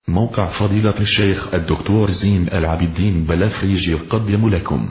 موقع فضيلة الشيخ الدكتور زين العابدين بلافريج يقدم لكم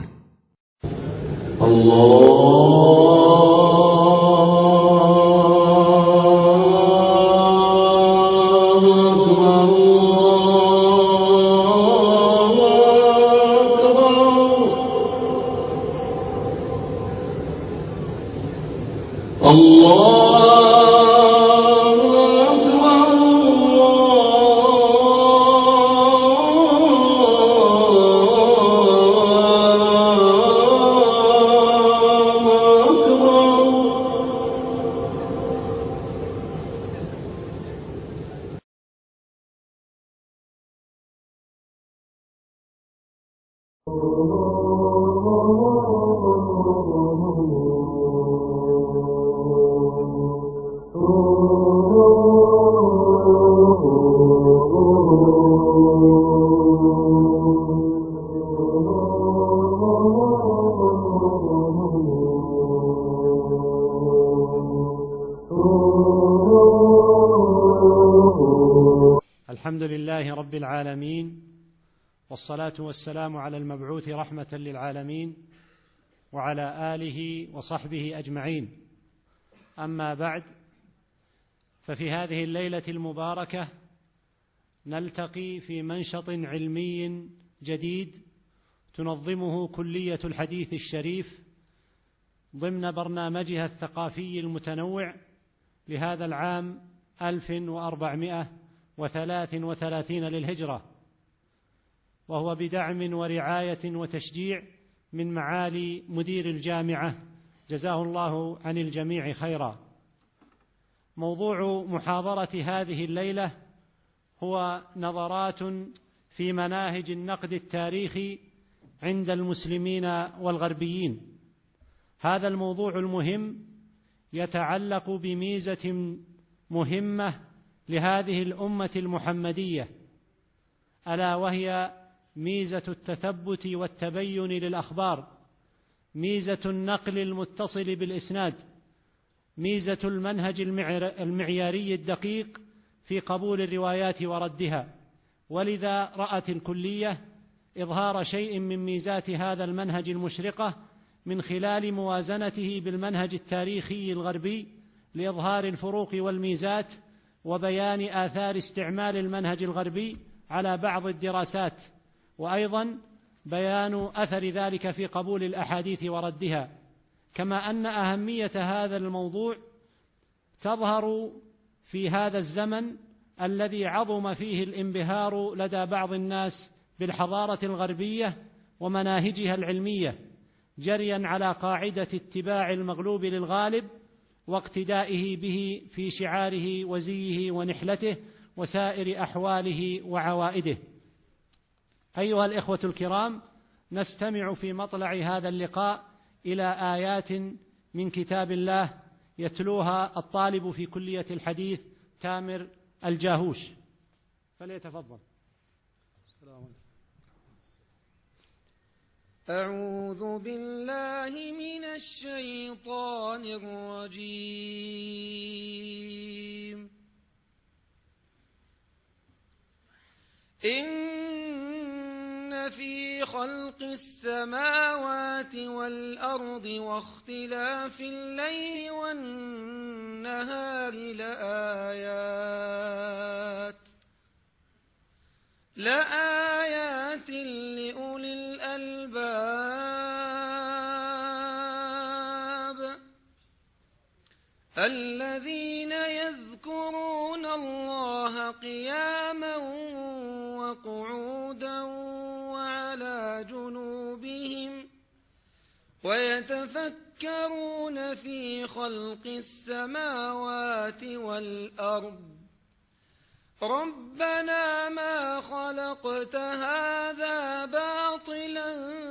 الحمد لله رب العالمين، والصلاة والسلام على المبعوث رحمة للعالمين وعلى آله وصحبه أجمعين. أما بعد، ففي هذه الليلة المباركة نلتقي في منشط علمي جديد تنظمه كلية الحديث الشريف ضمن برنامجها الثقافي المتنوع لهذا العام 1433 للهجرة، وهو بدعم ورعاية وتشجيع من معالي مدير الجامعة جزاه الله عن الجميع خيرا. موضوع محاضرة هذه الليلة هو نظرات في مناهج النقد التاريخي عند المسلمين والغربيين. هذا الموضوع المهم يتعلق بميزة مهمة لهذه الأمة المحمدية، ألا وهي ميزة التثبت والتبين للأخبار، ميزة النقل المتصل بالإسناد، ميزة المنهج المعياري الدقيق في قبول الروايات وردها. ولذا رأت الكلية إظهار شيء من ميزات هذا المنهج المشرقة من خلال موازنته بالمنهج التاريخي الغربي لإظهار الفروق والميزات وبيان آثار استعمال المنهج الغربي على بعض الدراسات، وأيضا بيان أثر ذلك في قبول الأحاديث وردها. كما أن أهمية هذا الموضوع تظهر في هذا الزمن الذي عظم فيه الانبهار لدى بعض الناس بالحضارة الغربية ومناهجها العلمية، جريا على قاعدة اتباع المغلوب للغالب واقتدائه به في شعاره وزيه ونحلته وسائر أحواله وعوائده. أيها الإخوة الكرام، نستمع في مطلع هذا اللقاء إلى آيات من كتاب الله يتلوها الطالب في كلية الحديث تامر الجاهوش، فليتفضل. السلام عليكم. أعوذ بالله من الشيطان الرجيم. إن في خلق السماوات والأرض واختلاف الليل والنهار لآيات لأولي الألباب الذين يذكرون الله قياما وقعودا وعلى جنوبهم ويتفكرون في خلق السماوات والأرض ربنا ما خلقت هذا باطلا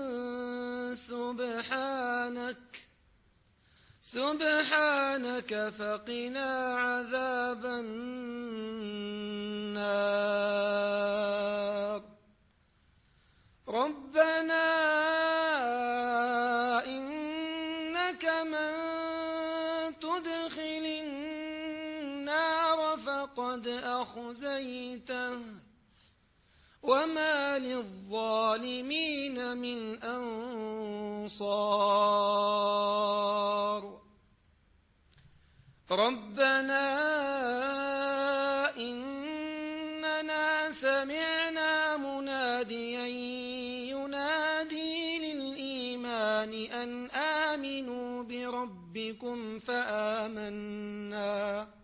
سبحانك فقنا عذاب النار. ربنا إنك من تدخل النار فقد أخزيته وما للظالمين من أنصار ربنا إننا سمعنا مناديا ينادي للإيمان أن آمنوا بربكم فآمنا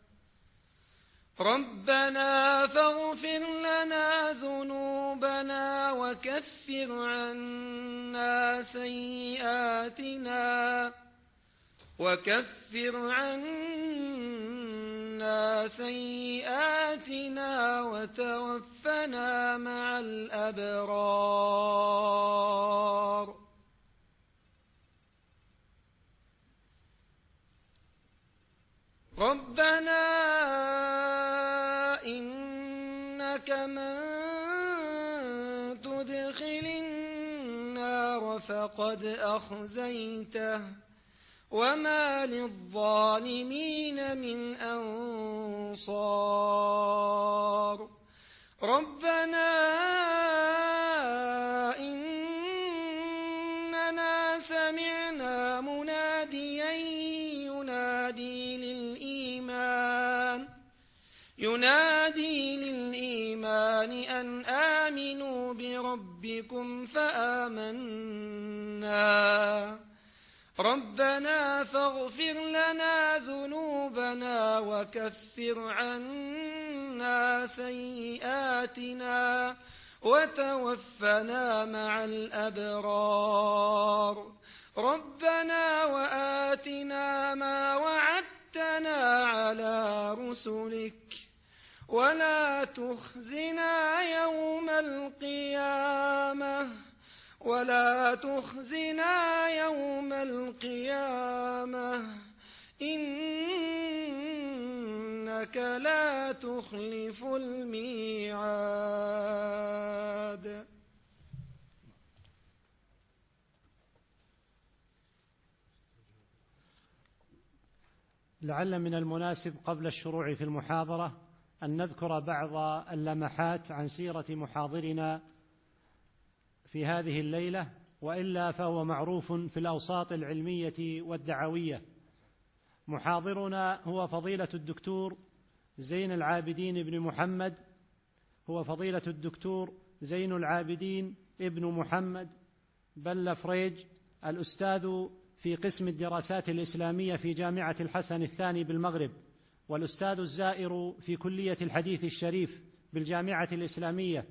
ربنا فاغفر لنا ذنوبنا وكفر عنا سيئاتنا وتوفنا مع الأبرار ربنا إنك من تدخل النار فقد أخزيته وما للظالمين من أنصار ربنا إننا سمعنا مناديا ينادي للإيمان أن آمنوا بربكم فآمنا ربنا فاغفر لنا ذنوبنا وكفر عنا سيئاتنا وتوفنا مع الأبرار ربنا وآتنا ما وعدتنا على رسلك ولا تخزنا يوم القيامة إنك لا تخلف الميعاد. لعل من المناسب قبل الشروع في المحاضرة أن نذكر بعض اللمحات عن سيرة محاضرنا في هذه الليلة، وإلا فهو معروف في الأوساط العلمية والدعوية. محاضرنا هو فضيلة الدكتور زين العابدين بن محمد، هو فضيلة الدكتور زين العابدين ابن محمد بلفريج، الأستاذ في قسم الدراسات الإسلامية في جامعة الحسن الثاني بالمغرب، والأستاذ الزائر في كلية الحديث الشريف بالجامعة الإسلامية.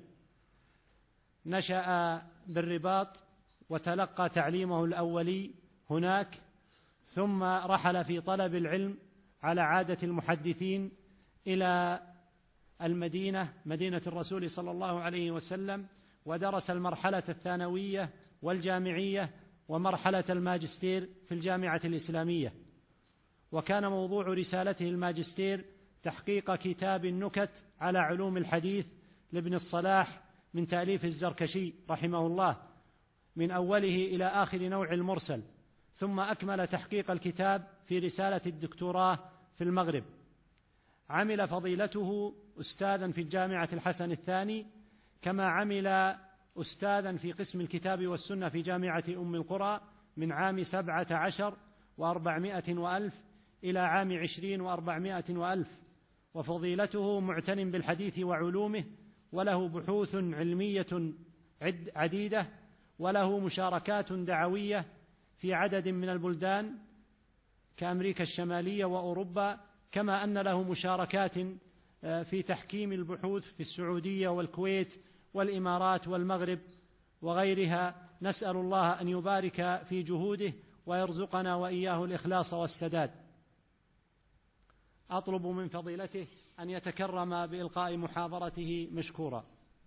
نشأ بالرباط وتلقى تعليمه الأولي هناك، ثم رحل في طلب العلم على عادة المحدثين إلى المدينة، مدينة الرسول صلى الله عليه وسلم، ودرس المرحلة الثانوية والجامعية ومرحلة الماجستير في الجامعة الإسلامية. وكان موضوع رسالته الماجستير تحقيق كتاب النكت على علوم الحديث لابن الصلاح من تأليف الزركشي رحمه الله، من أوله إلى آخر نوع المرسل، ثم أكمل تحقيق الكتاب في رسالة الدكتوراه في المغرب. عمل فضيلته أستاذا في الجامعة الحسن الثاني، كما عمل أستاذا في قسم الكتاب والسنة في جامعة أم القرى من عام 17 و400 وألف إلى عام 20 و400 وألف. وفضيلته معتن بالحديث وعلومه، وله بحوث علمية عديدة، وله مشاركات دعوية في عدد من البلدان كأمريكا الشمالية وأوروبا، كما أن له مشاركات في تحكيم البحوث في السعودية والكويت والإمارات والمغرب وغيرها. نسأل الله أن يبارك في جهوده ويرزقنا وإياه الإخلاص والسداد. أطلب من فضيلته أن يتكرم بإلقاء محاضرته مشكورا.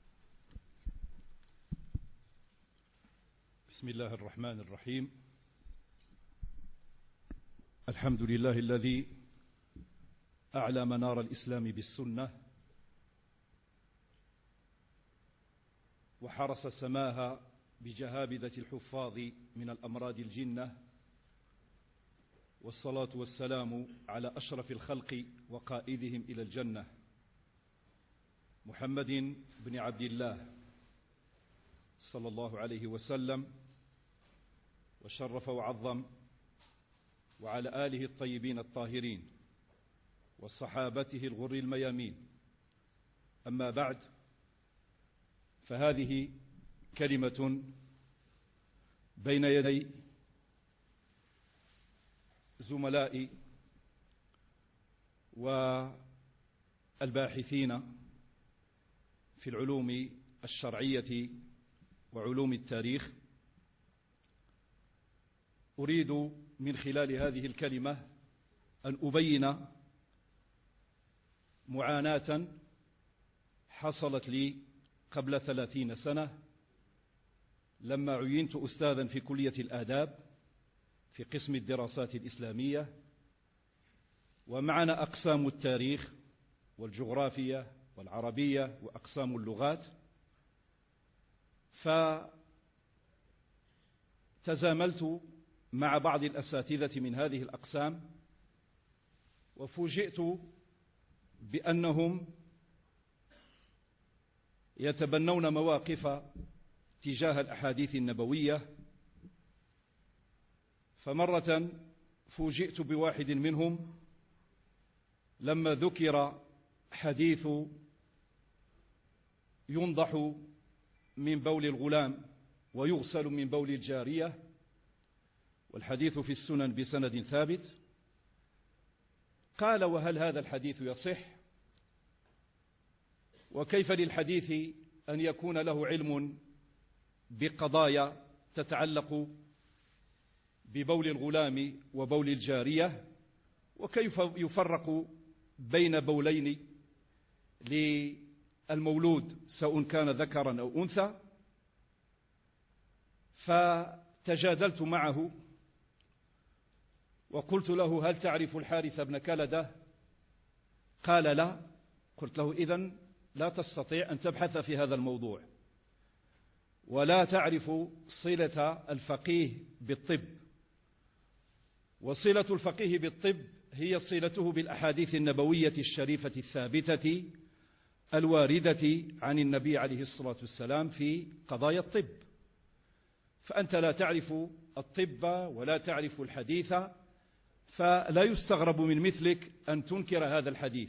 بسم الله الرحمن الرحيم. الحمد لله الذي أعلى منار الإسلام بالسنة، وحرس سماها بجهابذة الحفاظ من الأمراض الجنة، والصلاة والسلام على أشرف الخلق وقائدهم إلى الجنة، محمد بن عبد الله صلى الله عليه وسلم وشرف وعظم، وعلى آله الطيبين الطاهرين وصحابته الغر الميامين. أما بعد، فهذه كلمة بين يدي زملائي والباحثين في العلوم الشرعية وعلوم التاريخ. أريد من خلال هذه الكلمة أن أبين معاناة حصلت لي قبل 30 سنة لما عينت أستاذا في كلية الآداب في قسم الدراسات الإسلامية، ومعنا أقسام التاريخ والجغرافية والعربية وأقسام اللغات. فتزاملت مع بعض الأساتذة من هذه الأقسام، وفوجئت بأنهم يتبنون مواقف تجاه الأحاديث النبوية. فمرة فوجئت بواحد منهم لما ذكر حديث ينضح من بول الغلام ويغسل من بول الجارية، والحديث في السنن بسند ثابت، قال: وهل هذا الحديث يصح؟ وكيف للحديث أن يكون له علم بقضايا تتعلق ببول الغلام وبول الجارية؟ وكيف يفرق بين بولين للمولود سواء كان ذكرا أو أنثى؟ فتجادلت معه وقلت له: هل تعرف الحارث بن كلدة؟ قال: لا. قلت له: إذن لا تستطيع أن تبحث في هذا الموضوع، ولا تعرف صلة الفقيه بالطب. وصلة الفقيه بالطب هي صلته بالأحاديث النبوية الشريفة الثابتة الواردة عن النبي عليه الصلاة والسلام في قضايا الطب. فأنت لا تعرف الطب ولا تعرف الحديث، فلا يستغرب من مثلك أن تنكر هذا الحديث.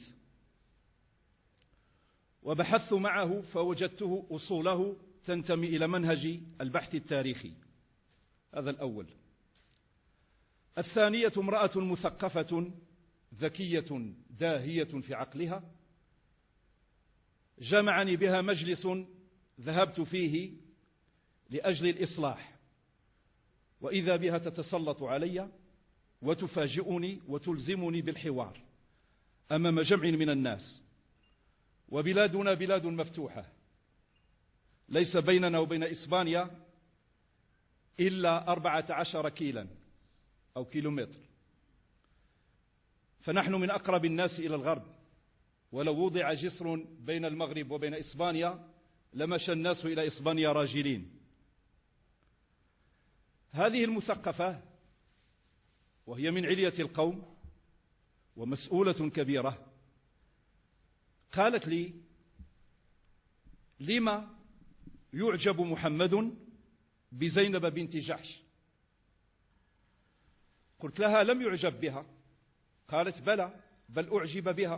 وبحثت معه فوجدته أصوله تنتمي إلى منهج البحث التاريخي. هذا الأول. الثانية امرأة مثقفة ذكية داهية في عقلها، جمعني بها مجلس ذهبت فيه لأجل الإصلاح، وإذا بها تتسلط علي وتفاجئني وتلزمني بالحوار أمام جمع من الناس، وبلادنا بلاد مفتوحة، ليس بيننا وبين إسبانيا إلا 14 كيلا أو كيلومتر، فنحن من أقرب الناس إلى الغرب، ولو وضع جسر بين المغرب وبين إسبانيا لمشى الناس إلى إسبانيا راجلين. هذه المثقفة وهي من علية القوم ومسؤولة كبيرة قالت لي: لما يعجب محمد بزينب بنت جحش؟ قلت لها: لم يعجب بها. قالت: بلى، بل أعجب بها.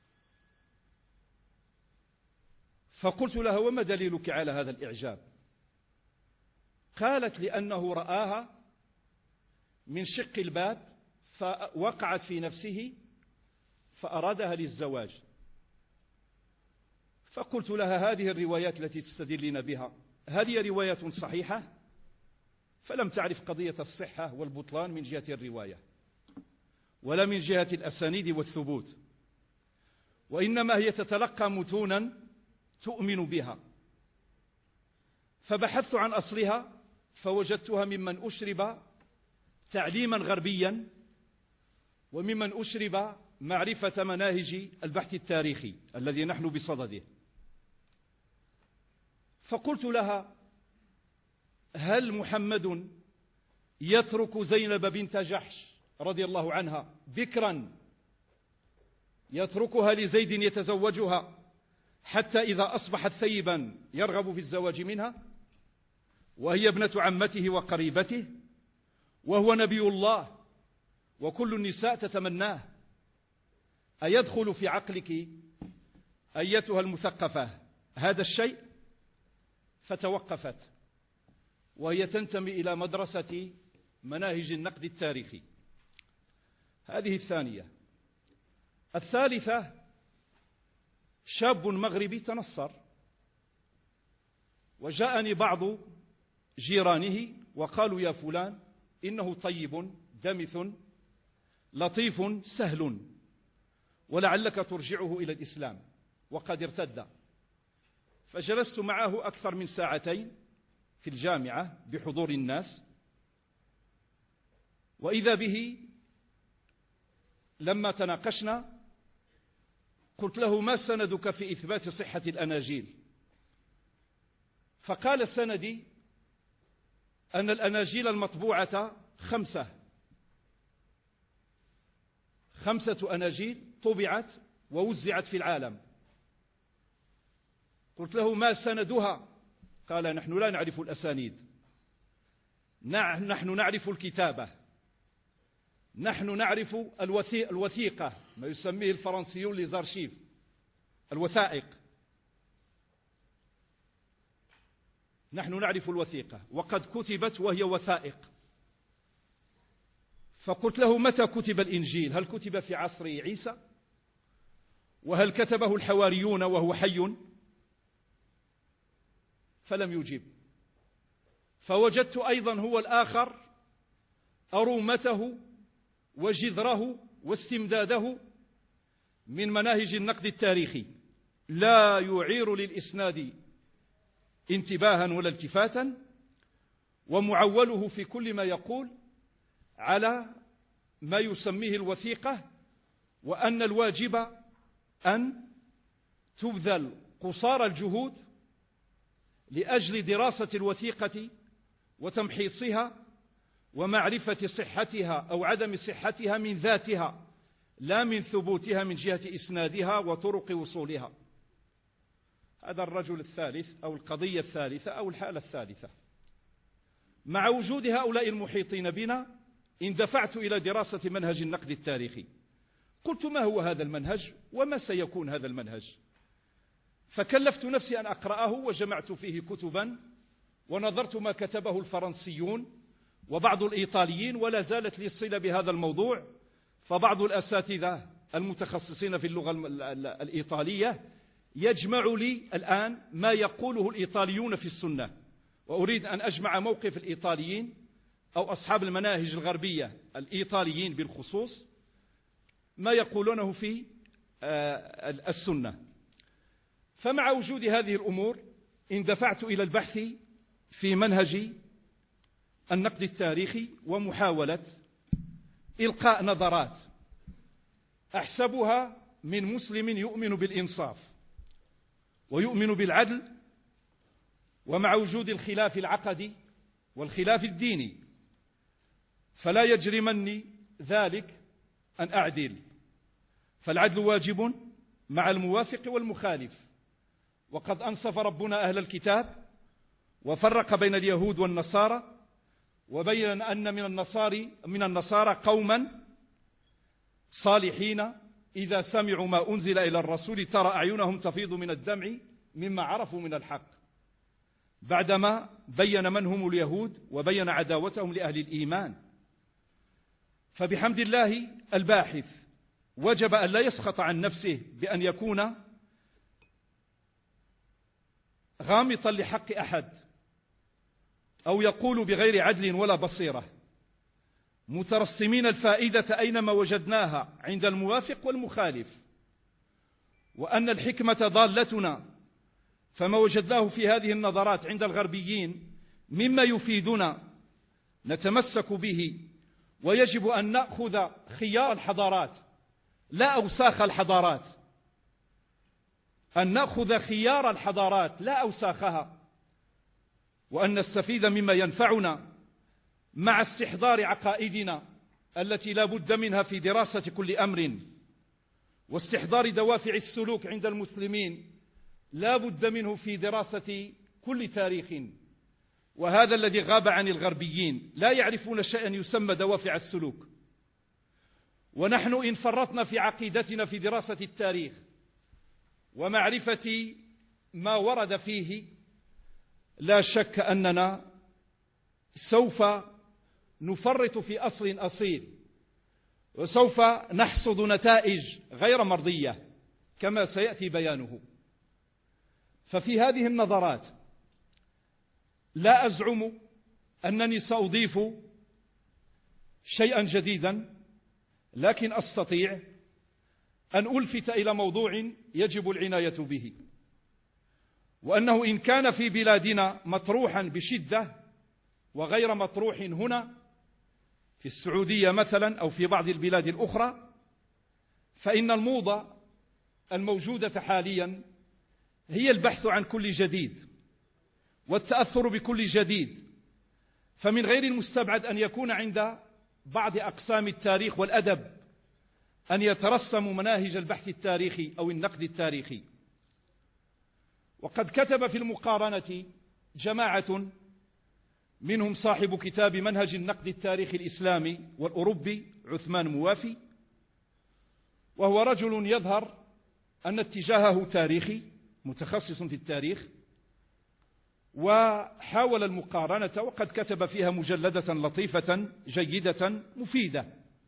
فقلت لها: وما دليلك على هذا الإعجاب؟ قالت: لأنه رآها من شق الباب فوقعت في نفسه فأرادها للزواج. فقلت لها: هذه الروايات التي تستدلين بها هل هي رواية صحيحة؟ فلم تعرف قضية الصحة والبطلان من جهة الرواية ولا من جهة الأسانيد والثبوت، وإنما هي تتلقى متونا تؤمن بها. فبحثت عن أصلها فوجدتها ممن أشرب تعليما غربيا وممن أشرب معرفة مناهج البحث التاريخي الذي نحن بصدده. فقلت لها: هل محمد يترك زينب بنت جحش رضي الله عنها بكرا يتركها لزيد يتزوجها حتى إذا أصبحت ثيبا يرغب في الزواج منها؟ وهي ابنة عمته وقريبته، وهو نبي الله وكل النساء تتمناه. أيدخل في عقلك أيتها المثقفة هذا الشيء؟ فتوقفت، وهي تنتمي إلى مدرسة مناهج النقد التاريخي. هذه الثانية. الثالثة شاب مغربي تنصر، وجاءني بعض جيرانه وقالوا يا فلان إنه طيب دمث لطيف سهل، ولعلك ترجعه إلى الإسلام وقد ارتد. فجلست معه أكثر من ساعتين في الجامعة بحضور الناس، وإذا به لما تناقشنا قلت له ما سندك في إثبات صحة الأناجيل؟ فقال سندي أن الأناجيل المطبوعة 5 أناجيل طبعت ووزعت في العالم. قلت له ما سندها؟ قال نحن لا نعرف الأسانيد، نحن نعرف الكتابة، نحن نعرف الوثيقة، ما يسميه الفرنسيون لي زارشيف، الوثائق. نحن نعرف الوثيقة وقد كتبت وهي وثائق. فقلت له متى كتب الإنجيل؟ هل كتب في عصر عيسى؟ وهل كتبه الحواريون وهو حي؟ فلم يجب. فوجدت أيضا هو الآخر أرومته وجذره واستمداده من مناهج النقد التاريخي، لا يعير للإسناد انتباها ولا التفاتا، ومعوله في كل ما يقول على ما يسميه الوثيقة، وأن الواجب أن تبذل قصارى الجهود لأجل دراسة الوثيقة وتمحيصها ومعرفة صحتها أو عدم صحتها من ذاتها، لا من ثبوتها من جهة إسنادها وطرق وصولها. هذا الرجل الثالث أو القضية الثالثة أو الحالة الثالثة. مع وجود هؤلاء المحيطين بنا اندفعت إلى دراسة منهج النقد التاريخي. قلت ما هو هذا المنهج وما سيكون هذا المنهج؟ فكلفت نفسي أن أقرأه، وجمعت فيه كتبا ونظرت ما كتبه الفرنسيون وبعض الإيطاليين، ولا زالت لي الصلة بهذا الموضوع. فبعض الأساتذة المتخصصين في اللغة الإيطالية يجمع لي الآن ما يقوله الإيطاليون في السنة، وأريد أن أجمع موقف الإيطاليين أو أصحاب المناهج الغربية الإيطاليين بالخصوص ما يقولونه في السنة. فمع وجود هذه الأمور اندفعت إلى البحث في منهج النقد التاريخي ومحاولة إلقاء نظرات أحسبها من مسلم يؤمن بالإنصاف ويؤمن بالعدل، ومع وجود الخلاف العقدي والخلاف الديني فلا يجرمني ذلك أن أعدل، فالعدل واجب مع الموافق والمخالف. وقد أنصف ربنا أهل الكتاب وفرق بين اليهود والنصارى، وبين أن من النصارى قوما صالحين إذا سمعوا ما أنزل إلى الرسول ترى أعينهم تفيض من الدمع مما عرفوا من الحق، بعدما بين من هم اليهود وبين عداوتهم لأهل الإيمان. فبحمد الله الباحث وجب أن لا يسخط عن نفسه بأن يكون غامطا لحق أحد أو يقول بغير عدل ولا بصيرة، مترسمين الفائدة أينما وجدناها عند الموافق والمخالف، وأن الحكمة ضالتنا، فما وجدناه في هذه النظرات عند الغربيين مما يفيدنا نتمسك به، ويجب أن نأخذ خيار الحضارات لا أوساخ الحضارات، أن نأخذ خيار الحضارات لا أوساخها، وأن نستفيد مما ينفعنا مع استحضار عقائدنا التي لا بد منها في دراسة كل أمر، واستحضار دوافع السلوك عند المسلمين لا بد منه في دراسة كل تاريخ، وهذا الذي غاب عن الغربيين، لا يعرفون شيئا يسمى دوافع السلوك. ونحن إن فرطنا في عقيدتنا في دراسة التاريخ ومعرفة ما ورد فيه، لا شك أننا سوف نفرط في أصل أصيل، وسوف نحصد نتائج غير مرضية كما سيأتي بيانه. ففي هذه النظرات لا أزعم أنني سأضيف شيئا جديدا، لكن أستطيع أن ألفت إلى موضوع يجب العناية به، وأنه إن كان في بلادنا مطروحا بشدة وغير مطروح هنا في السعودية مثلا أو في بعض البلاد الأخرى، فإن الموضة الموجودة حاليا هي البحث عن كل جديد والتأثر بكل جديد. فمن غير المستبعد أن يكون عند بعض أقسام التاريخ والأدب أن يترسموا مناهج البحث التاريخي أو النقد التاريخي. وقد كتب في المقارنة جماعة منهم صاحب كتاب منهج النقد التاريخي الإسلامي والأوروبي عثمان موافي، وهو رجل يظهر أن اتجاهه تاريخي متخصص في التاريخ، وحاول المقارنة وقد كتب فيها مجلدة لطيفة جيدة مفيدة.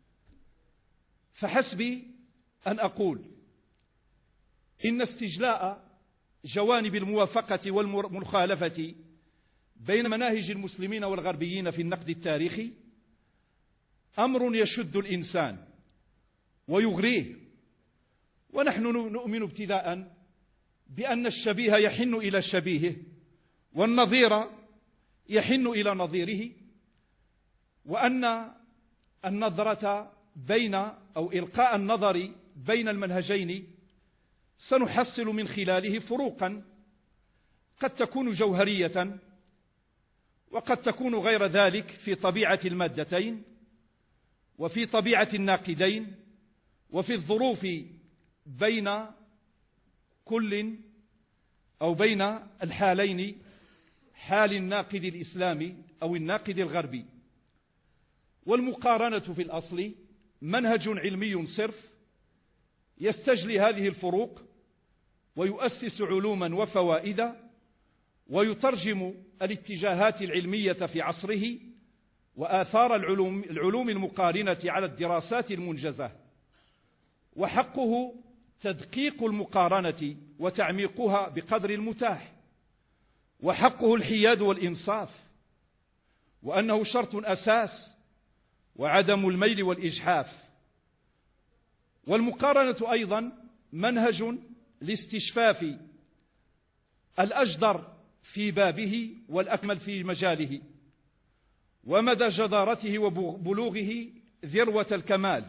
فحسبي أن أقول إن استجلاء جوانب الموافقة والمخالفة بين مناهج المسلمين والغربيين في النقد التاريخي أمر يشد الإنسان ويغريه. ونحن نؤمن ابتداء بأن الشبيه يحن إلى شبيهه، والنظير يحن إلى نظيره، وأن النظرة بين أو إلقاء النظر بين المنهجين سنحصل من خلاله فروقا قد تكون جوهرية وقد تكون غير ذلك في طبيعة المادتين وفي طبيعة الناقدين وفي الظروف بين كل أو بين الحالين، حال الناقد الإسلامي أو الناقد الغربي. والمقارنة في الأصل منهج علمي صرف يستجلي هذه الفروق ويؤسس علوما وفوائد ويترجم الاتجاهات العلمية في عصره وآثار العلوم المقارنة على الدراسات المنجزة. وحقه تدقيق المقارنة وتعميقها بقدر المتاح، وحقه الحياد والإنصاف، وأنه شرط أساس وعدم الميل والإجحاف. والمقارنة أيضا منهج لاستشفاف الأجدر في بابه والأكمل في مجاله ومدى جدارته وبلوغه ذروة الكمال.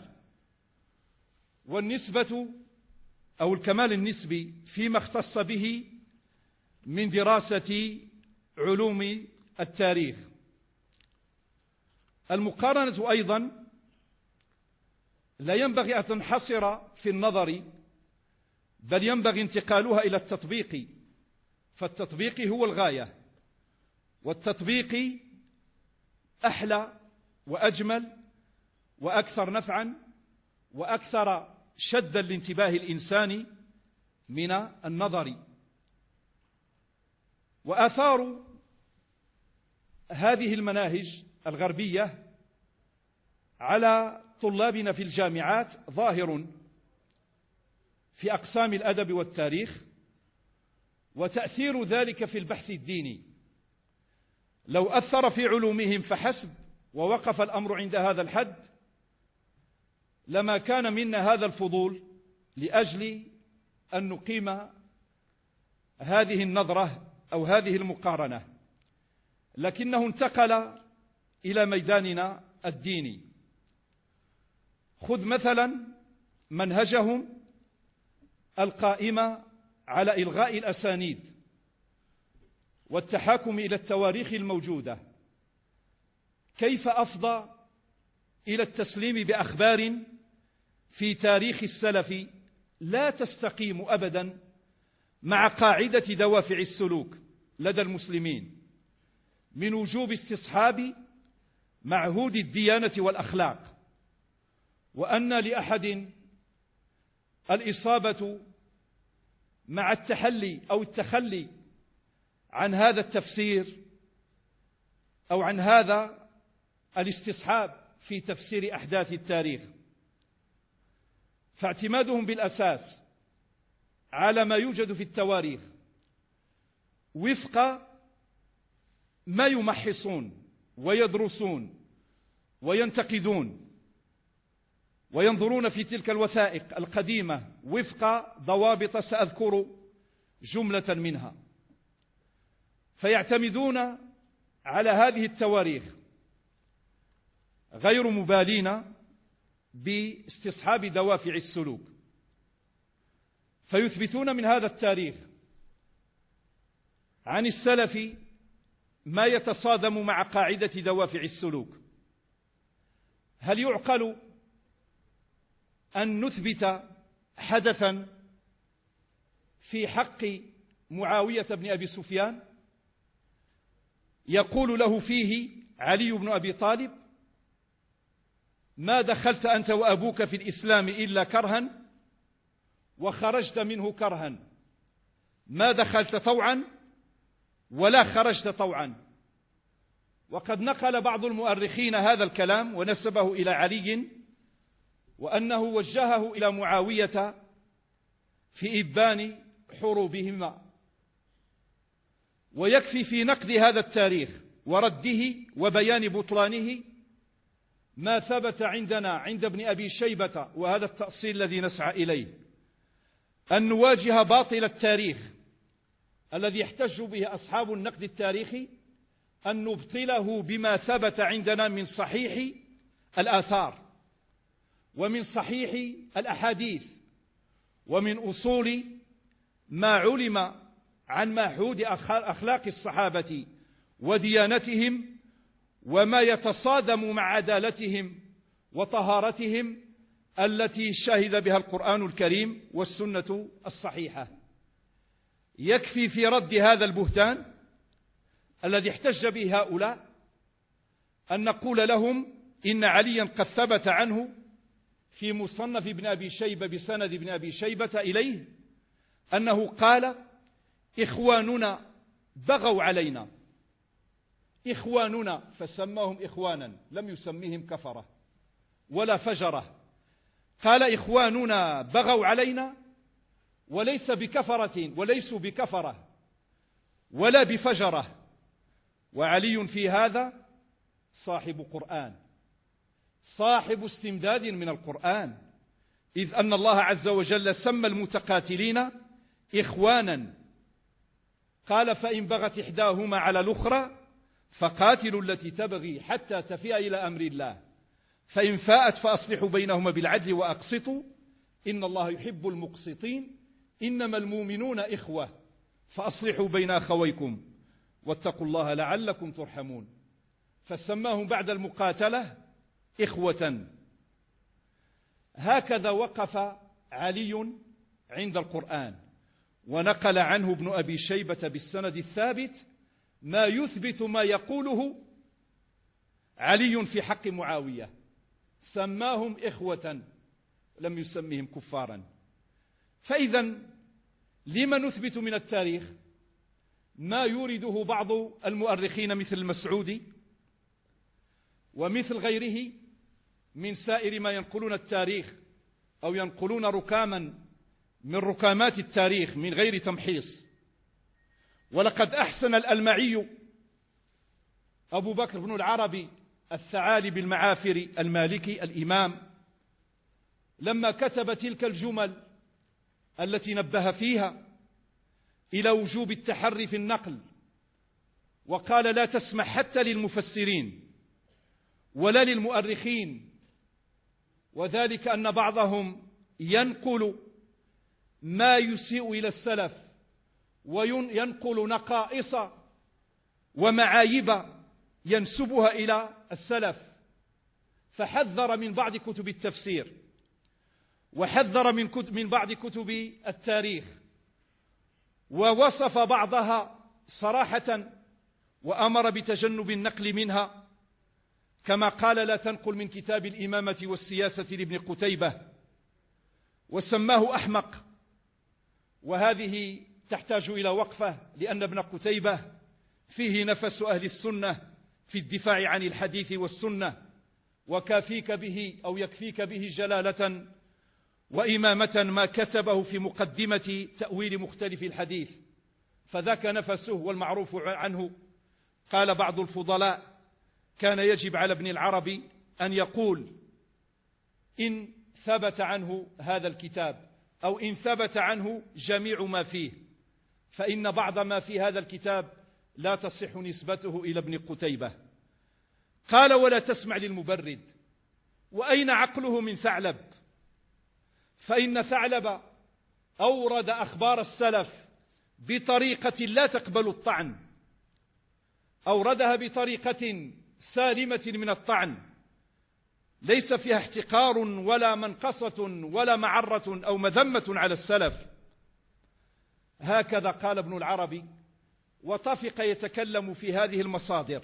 والنسبة أو الكمال النسبي فيما اختص به من دراسة علوم التاريخ. المقارنة أيضا لا ينبغي أن تنحصر في النظر، بل ينبغي انتقالها إلى التطبيق، فالتطبيق هو الغاية، والتطبيق أحلى وأجمل وأكثر نفعا وأكثر شدا لانتباه الإنسان من النظر. وآثار هذه المناهج الغربية على طلابنا في الجامعات ظاهر في أقسام الأدب والتاريخ، وتأثير ذلك في البحث الديني لو أثر في علومهم فحسب ووقف الأمر عند هذا الحد لما كان منا هذا الفضول لأجل أن نقيم هذه النظرة أو هذه المقارنة، لكنه انتقل إلى ميداننا الديني. خذ مثلا منهجهم القائمة على إلغاء الأسانيد والتحاكم إلى التواريخ الموجودة، كيف أفضى إلى التسليم بأخبار في تاريخ السلف لا تستقيم أبدا مع قاعدة دوافع السلوك لدى المسلمين، من وجوب استصحاب معهود الديانة والأخلاق، وأن لأحد الإصابة مع التحلي أو التخلي عن هذا التفسير أو عن هذا الاستصحاب في تفسير أحداث التاريخ، فاعتمادهم بالأساس على ما يوجد في التواريخ وفق ما يمحصون ويدرسون وينتقدون وينظرون في تلك الوثائق القديمة وفق ضوابط سأذكر جملة منها، فيعتمدون على هذه التواريخ غير مبالين باستصحاب دوافع السلوك، فيثبتون من هذا التاريخ عن السلف ما يتصادم مع قاعدة دوافع السلوك. هل يعقل أن نثبت حدثا في حق معاوية بن أبي سفيان يقول له فيه علي بن أبي طالب: ما دخلت أنت وأبوك في الإسلام إلا كرها وخرجت منه كرها، ما دخلت طوعا ولا خرجت طوعا. وقد نقل بعض المؤرخين هذا الكلام ونسبه إلى علي، وأنه وجهه إلى معاوية في إبان حروبهما. ويكفي في نقد هذا التاريخ ورده وبيان بطلانه ما ثبت عندنا عند ابن أبي شيبة، وهذا التأصيل الذي نسعى إليه، أن نواجه باطل التاريخ الذي يحتج به أصحاب النقد التاريخي، أن نبطله بما ثبت عندنا من صحيح الآثار ومن صحيح الأحاديث ومن أصول ما علم عن معهود أخلاق الصحابة وديانتهم وما يتصادم مع عدالتهم وطهارتهم التي شهد بها القرآن الكريم والسنة الصحيحة. يكفي في رد هذا البهتان الذي احتج به هؤلاء أن نقول لهم إن عليا قد ثبت عنه في مصنف ابن أبي شيبة بسند ابن أبي شيبة إليه أنه قال: إخواننا بغوا علينا. إخواننا، فسماهم إخوانا، لم يسميهم كفرة ولا فجرة. قال: إخواننا بغوا علينا وليس بكفرة وليسوا بكفرة ولا بفجرة. وعلي في هذا صاحب قرآن، صاحب استمداد من القرآن، إذ أن الله عز وجل سمى المتقاتلين إخوانا. قال: فإن بغت إحداهما على الأخرى فقاتلوا التي تبغي حتى تفيء إلى أمر الله، فإن فاءت فأصلحوا بينهما بالعدل وأقسطوا إن الله يحب المقسطين، إنما المؤمنون إخوة فأصلحوا بين أخويكم واتقوا الله لعلكم ترحمون. فسماهم بعد المقاتلة إخوة. هكذا وقف علي عند القرآن، ونقل عنه ابن أبي شيبة بالسند الثابت ما يثبت ما يقوله علي في حق معاوية. سماهم إخوة لم يسميهم كفارا. فإذا لما نثبت من التاريخ ما يورده بعض المؤرخين مثل المسعودي ومثل غيره من سائر ما ينقلون التاريخ أو ينقلون ركاما من ركامات التاريخ من غير تمحيص. ولقد أحسن الألمعي أبو بكر بن العربي الثعالب المعافري المالكي الإمام لما كتب تلك الجمل التي نبه فيها إلى وجوب التحري في النقل، وقال: لا تسمح حتى للمفسرين ولا للمؤرخين، وذلك أن بعضهم ينقل ما يسيء إلى السلف وينقل نقائص ومعايب ينسبها إلى السلف. فحذر من بعض كتب التفسير وحذر من بعض كتب التاريخ، ووصف بعضها صراحة وأمر بتجنب النقل منها، كما قال لا تنقل من كتاب الإمامة والسياسة لابن قتيبة، وسماه أحمق. وهذه تحتاج إلى وقفة، لأن ابن قتيبة فيه نفس أهل السنة في الدفاع عن الحديث والسنة، وكافيك به أو يكفيك به جلالة وإمامة ما كتبه في مقدمة تأويل مختلف الحديث، فذاك نفسه والمعروف عنه. قال بعض الفضلاء: كان يجب على ابن العربي أن يقول إن ثبت عنه هذا الكتاب، أو إن ثبت عنه جميع ما فيه، فإن بعض ما في هذا الكتاب لا تصح نسبته إلى ابن قتيبة. قال: ولا تسمع للمبرد. وأين عقله من ثعلب؟ فإن ثعلب أورد أخبار السلف بطريقة لا تقبل الطعن، أوردها بطريقة سالمة من الطعن، ليس فيها احتقار ولا منقصة ولا معرة أو مذمة على السلف. هكذا قال ابن العربي، وطفق يتكلم في هذه المصادر.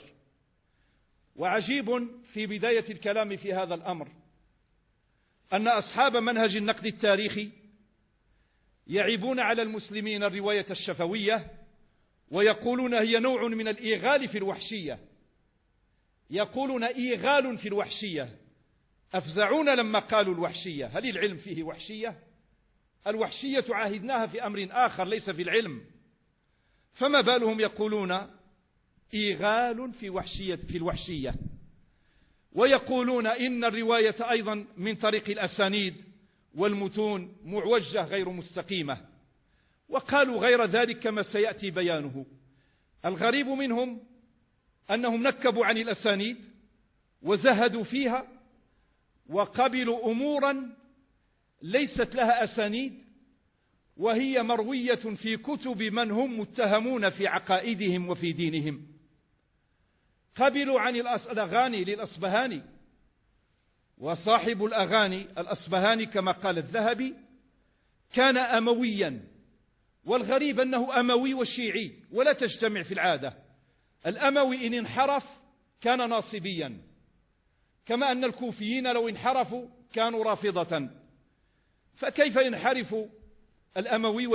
وعجيب في بداية الكلام في هذا الأمر أن أصحاب منهج النقد التاريخي يعيبون على المسلمين الرواية الشفوية، ويقولون هي نوع من الإيغال في الوحشية. يقولون إيغال في الوحشية، أفزعون لما قالوا الوحشية. هل العلم فيه وحشية؟ الوحشية عاهدناها في أمر آخر ليس في العلم، فما بالهم يقولون إيغال في الوحشية. ويقولون إن الرواية أيضا من طريق الأسانيد والمتون معوجة غير مستقيمة، وقالوا غير ذلك كما سيأتي بيانه. الغريب منهم أنهم نكبوا عن الأسانيد وزهدوا فيها، وقبلوا أمورا ليست لها أسانيد، وهي مروية في كتب من هم متهمون في عقائدهم وفي دينهم. قبلوا عن الأغاني للأصبهاني، وصاحب الأغاني الأصبهاني كما قال الذهبي كان أمويا، والغريب أنه أموي وشيعي ولا تجتمع في العادة. الأموي إن انحرف كان ناصبيا، كما أن الكوفيين لو انحرفوا كانوا رافضة، فكيف ينحرف الأموي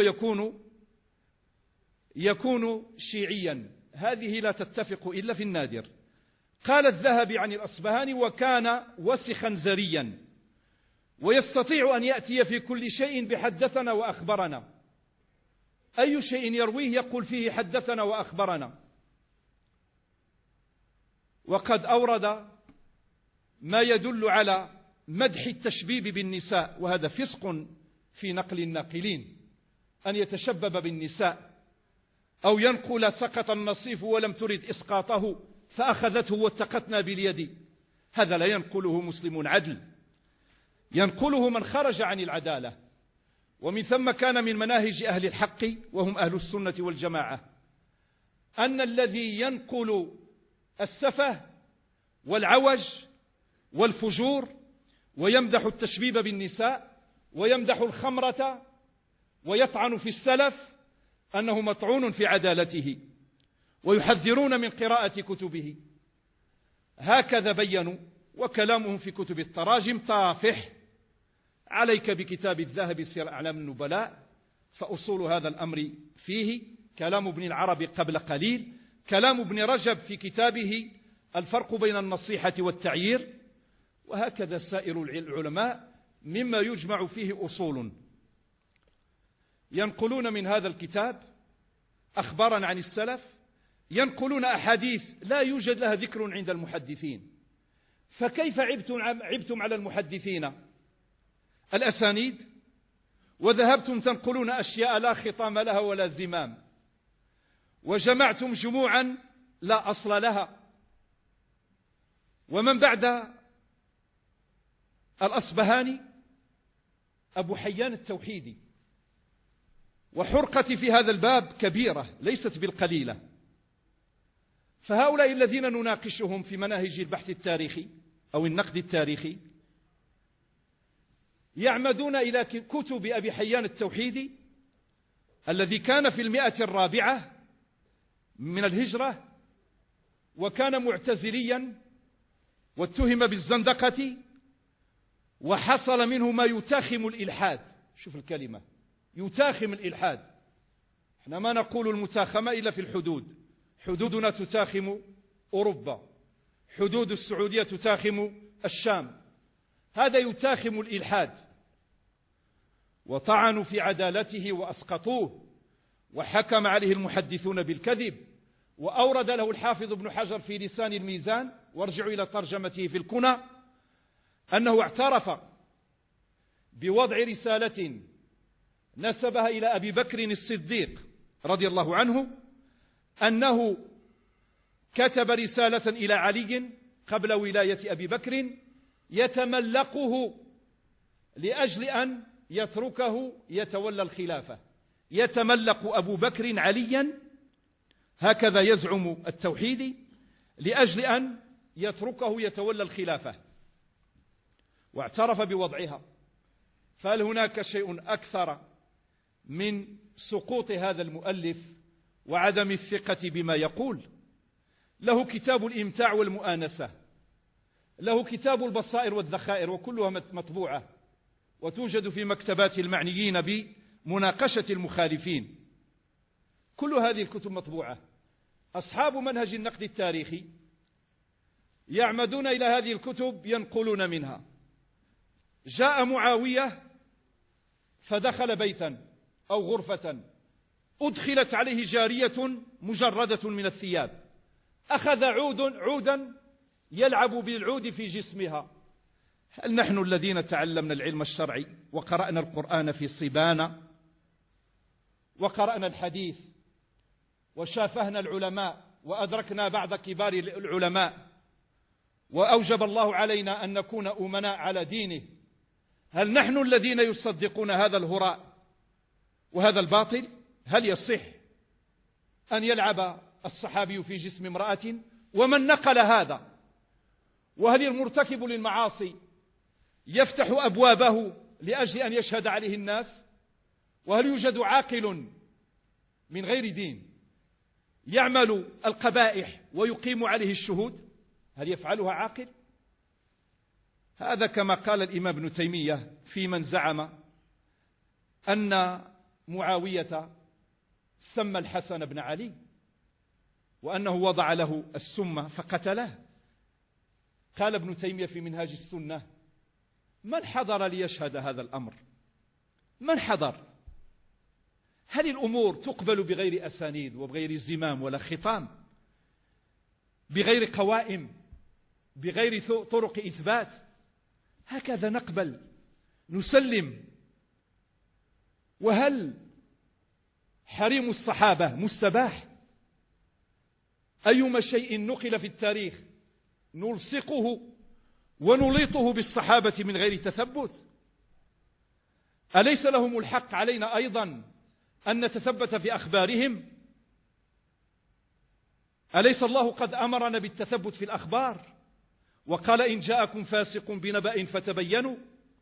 ويكون شيعيا؟ هذه لا تتفق إلا في النادر. قال الذهبي عن الأصبهاني: وكان وسخا زريا، ويستطيع أن يأتي في كل شيء بحدثنا وأخبرنا. أي شيء يرويه يقول فيه حدثنا وأخبرنا. وقد أورد ما يدل على مدح التشبيب بالنساء، وهذا فسق في نقل الناقلين، أن يتشبب بالنساء أو ينقل سقط النصيف ولم ترد إسقاطه فأخذته واتقتنا باليد. هذا لا ينقله مسلم عدل، ينقله من خرج عن العدالة. ومن ثم كان من مناهج أهل الحق وهم أهل السنة والجماعة أن الذي ينقل السفه والعوج والفجور ويمدح التشبيب بالنساء ويمدح الخمرة ويطعن في السلف أنه مطعون في عدالته، ويحذرون من قراءة كتبه. هكذا بينوا، وكلامهم في كتب التراجم طافح. عليك بكتاب الذهبي سير أعلام النبلاء، فأصول هذا الأمر فيه كلام ابن العربي قبل قليل، كلام ابن رجب في كتابه الفرق بين النصيحة والتعيير، وهكذا سائر العلماء مما يجمع فيه أصول. ينقلون من هذا الكتاب أخبارا عن السلف، ينقلون أحاديث لا يوجد لها ذكر عند المحدثين. فكيف عبتم على المحدثين الأسانيد وذهبتم تنقلون أشياء لا خطام لها ولا زمام، وجمعتم جموعا لا أصل لها. ومن بعد الأصبهاني أبو حيان التوحيدي، وحرقتي في هذا الباب كبيرة ليست بالقليلة. فهؤلاء الذين نناقشهم في مناهج البحث التاريخي أو النقد التاريخي يعمدون إلى كتب أبي حيان التوحيدي الذي كان في 104 من الهجرة وكان معتزليا واتهم بالزندقة، وحصل منه ما يتاخم الإلحاد. شوف الكلمة، يتاخم الإلحاد. احنا ما نقول المتاخمة إلا في الحدود، حدودنا تتاخم أوروبا، حدود السعودية تتاخم الشام، هذا يتاخم الإلحاد. وطعنوا في عدالته وأسقطوه، وحكم عليه المحدثون بالكذب، وأورد له الحافظ ابن حجر في لسان الميزان، وارجعوا إلى ترجمته في الكنى، أنه اعترف بوضع رسالة نسبها إلى أبي بكر الصديق رضي الله عنه، أنه كتب رسالة إلى علي قبل ولاية أبي بكر يتملقه لأجل أن يتركه يتولى الخلافة. يتملق أبو بكر عليا، هكذا يزعم التوحيدي، لأجل أن يتركه يتولى الخلافة، واعترف بوضعها. فهل هناك شيء أكثر من سقوط هذا المؤلف وعدم الثقة بما يقول؟ له كتاب الإمتاع والمؤانسة، له كتاب البصائر والذخائر، وكلها مطبوعة وتوجد في مكتبات المعنيين بمناقشة المخالفين. كل هذه الكتب مطبوعة. أصحاب منهج النقد التاريخي يعمدون إلى هذه الكتب، ينقلون منها. جاء معاوية فدخل بيتا أو غرفة، أدخلت عليه جارية مجردة من الثياب، أخذ عودا يلعب بالعود في جسمها. هل نحن الذين تعلمنا العلم الشرعي وقرأنا القرآن في صبانا وقرأنا الحديث وشافهنا العلماء وأدركنا بعض كبار العلماء وأوجب الله علينا أن نكون أمناء على دينه، هل نحن الذين يصدقون هذا الهراء وهذا الباطل؟ هل يصح أن يلعب الصحابي في جسم امرأة؟ ومن نقل هذا؟ وهل المرتكب للمعاصي يفتح أبوابه لأجل أن يشهد عليه الناس؟ وهل يوجد عاقل من غير دين يعمل القبائح ويقيم عليه الشهود؟ هل يفعلها عاقل؟ هذا كما قال الإمام ابن تيمية في من زعم أن معاوية سمى الحسن بن علي وأنه وضع له السم فقتله. قال ابن تيمية في منهاج السنة: من حضر ليشهد هذا الأمر؟ من حضر؟ هل الأمور تقبل بغير أسانيد وبغير زمام ولا خطام، بغير قوائم، بغير طرق إثبات؟ هكذا نقبل، نسلم. وهل حريم الصحابة مستباح؟ أيما شيء نقل في التاريخ نلصقه ونليطه بالصحابة من غير تثبت؟ أليس لهم الحق علينا أيضا أن نتثبت في أخبارهم؟ أليس الله قد أمرنا بالتثبت في الأخبار وقال: إن جاءكم فاسق بنبأ فتبينوا؟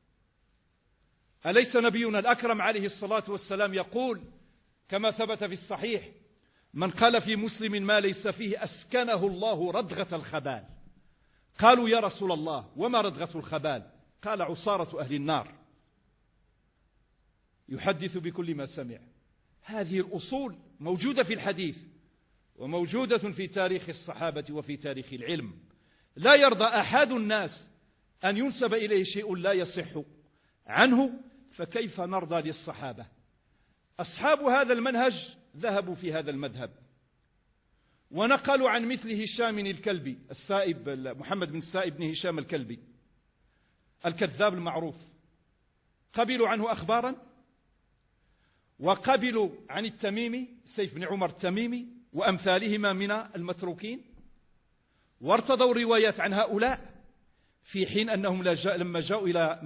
أليس نبينا الأكرم عليه الصلاة والسلام يقول كما ثبت في الصحيح: من قال في مسلم ما ليس فيه أسكنه الله ردغة الخبال؟ قالوا: يا رسول الله وما ردغة الخبال؟ قال: عصارة أهل النار. يحدث بكل ما سمع. هذه الأصول موجودة في الحديث وموجودة في تاريخ الصحابة وفي تاريخ العلم. لا يرضى أحد الناس أن ينسب إليه شيء لا يصح عنه، فكيف نرضى للصحابة؟ أصحاب هذا المنهج ذهبوا في هذا المذهب ونقلوا عن مثل هشام الكلبي السائب، محمد بن السائب بن هشام الكلبي الكذاب المعروف، قبلوا عنه أخبارا، وقبلوا عن التميمي سيف بن عمر التميمي وأمثالهما من المتروكين، وارتضوا روايات عن هؤلاء، في حين أنهم لما جاءوا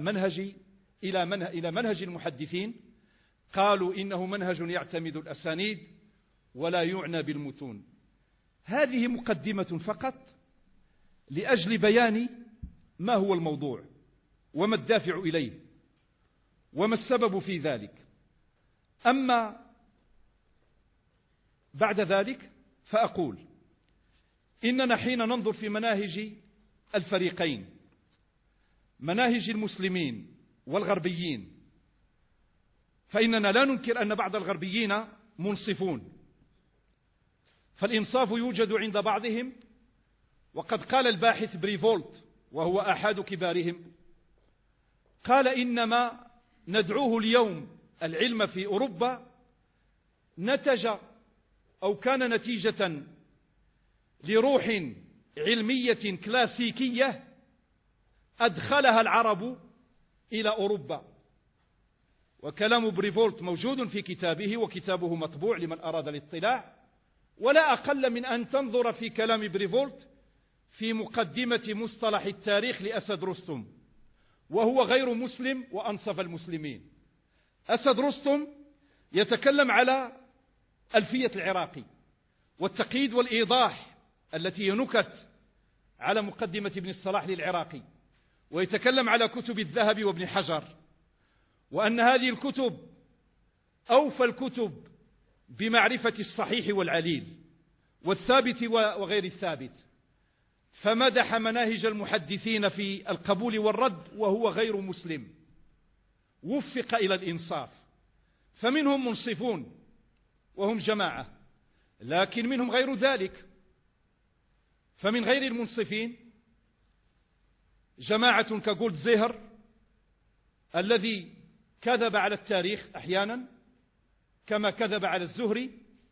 إلى منهج المحدثين قالوا إنه منهج يعتمد الأسانيد ولا يعنى بالمتون. هذه مقدمة فقط لأجل بيان ما هو الموضوع وما الدافع إليه وما السبب في ذلك. أما بعد ذلك فأقول إننا حين ننظر في مناهج الفريقين، مناهج المسلمين والغربيين، فإننا لا ننكر أن بعض الغربيين منصفون، فالإنصاف يوجد عند بعضهم. وقد قال الباحث بريفولت وهو أحد كبارهم، قال إنما ندعوه اليوم العلم في أوروبا نتج أو كان نتيجة لروح علمية كلاسيكية أدخلها العرب إلى أوروبا. وكلام بريفولت موجود في كتابه، وكتابه مطبوع لمن أراد الاطلاع، ولا أقل من أن تنظر في كلام بريفولت في مقدمة مصطلح التاريخ لأسد رستم، وهو غير مسلم وأنصف المسلمين. أسد رستم يتكلم على ألفية العراقي والتقييد والإيضاح التي ينكت على مقدمة ابن الصلاح للعراقي، ويتكلم على كتب الذهبي وابن حجر، وأن هذه الكتب أوفى الكتب بمعرفة الصحيح والعليل والثابت وغير الثابت، فمدح مناهج المحدثين في القبول والرد وهو غير مسلم، وفق إلى الإنصاف. فمنهم منصفون وهم جماعة، لكن منهم غير ذلك. فمن غير المنصفين جماعة كجولد زيهر الذي كذب على التاريخ أحيانا كما كذب على الزهري،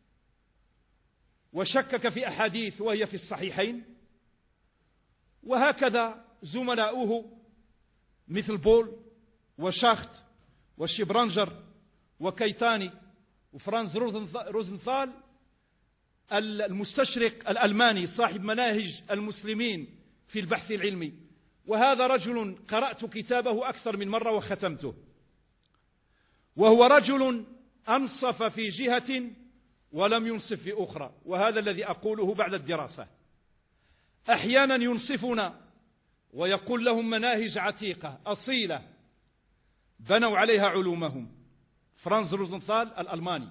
وشكك في أحاديث وهي في الصحيحين، وهكذا زملاؤه مثل بول وشاخت وشبرانجر وكيتاني وفرانز روزنثال المستشرق الألماني صاحب مناهج المسلمين في البحث العلمي. وهذا رجل قرأت كتابه أكثر من مرة وختمته، وهو رجل أنصف في جهة ولم ينصف في أخرى، وهذا الذي أقوله بعد الدراسة. أحيانا ينصفنا ويقول لهم مناهج عتيقة أصيلة بنوا عليها علومهم، فرانز روزنثال الألماني،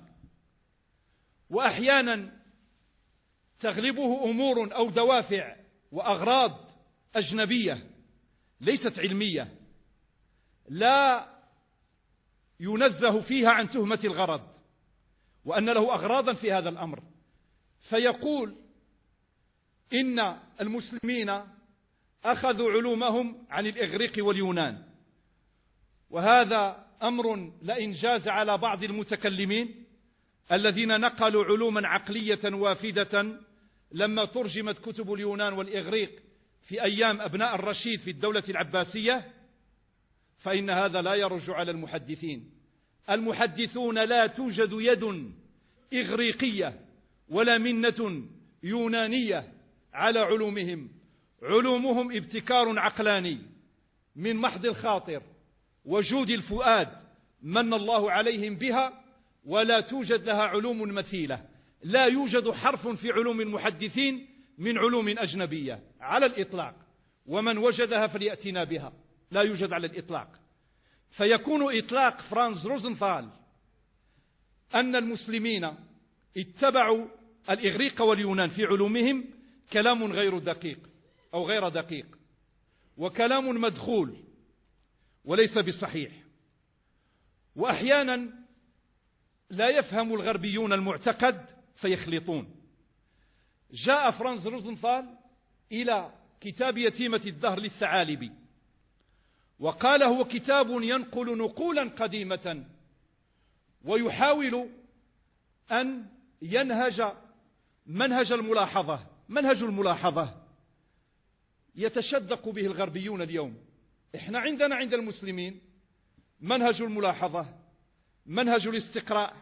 وأحيانا تغلبه أمور أو دوافع وأغراض أجنبية ليست علمية، لا ينزه فيها عن تهمة الغرض، وأن له أغراضا في هذا الأمر، فيقول إن المسلمين أخذوا علومهم عن الإغريق واليونان. وهذا أمر لئن جاز على بعض المتكلمين الذين نقلوا علوما عقلية وافدة لما ترجمت كتب اليونان والإغريق في أيام أبناء الرشيد في الدولة العباسية، فإن هذا لا يرج على المحدثين. المحدثون لا توجد يد إغريقية ولا منة يونانية على علومهم، علومهم ابتكار عقلاني من محض الخاطر وجود الفؤاد من الله عليهم بها، ولا توجد لها علوم مثيلة. لا يوجد حرف في علوم المحدثين من علوم أجنبية على الإطلاق، ومن وجدها فليأتنا بها، لا يوجد على الإطلاق. فيكون إطلاق فرانز روزنثال أن المسلمين اتبعوا الإغريق واليونان في علومهم كلام غير دقيق أو غير دقيق، وكلام مدخول وليس بصحيح. وأحيانا لا يفهم الغربيون المعتقد فيخلطون. جاء فرانز روزنثال إلى كتاب يتيمة الدهر للثعالبي وقال هو كتاب ينقل نقولا قديمة ويحاول أن ينهج منهج الملاحظة. منهج الملاحظة يتشدق به الغربيون اليوم. إحنا عندنا عند المسلمين منهج الملاحظة، منهج الاستقراء،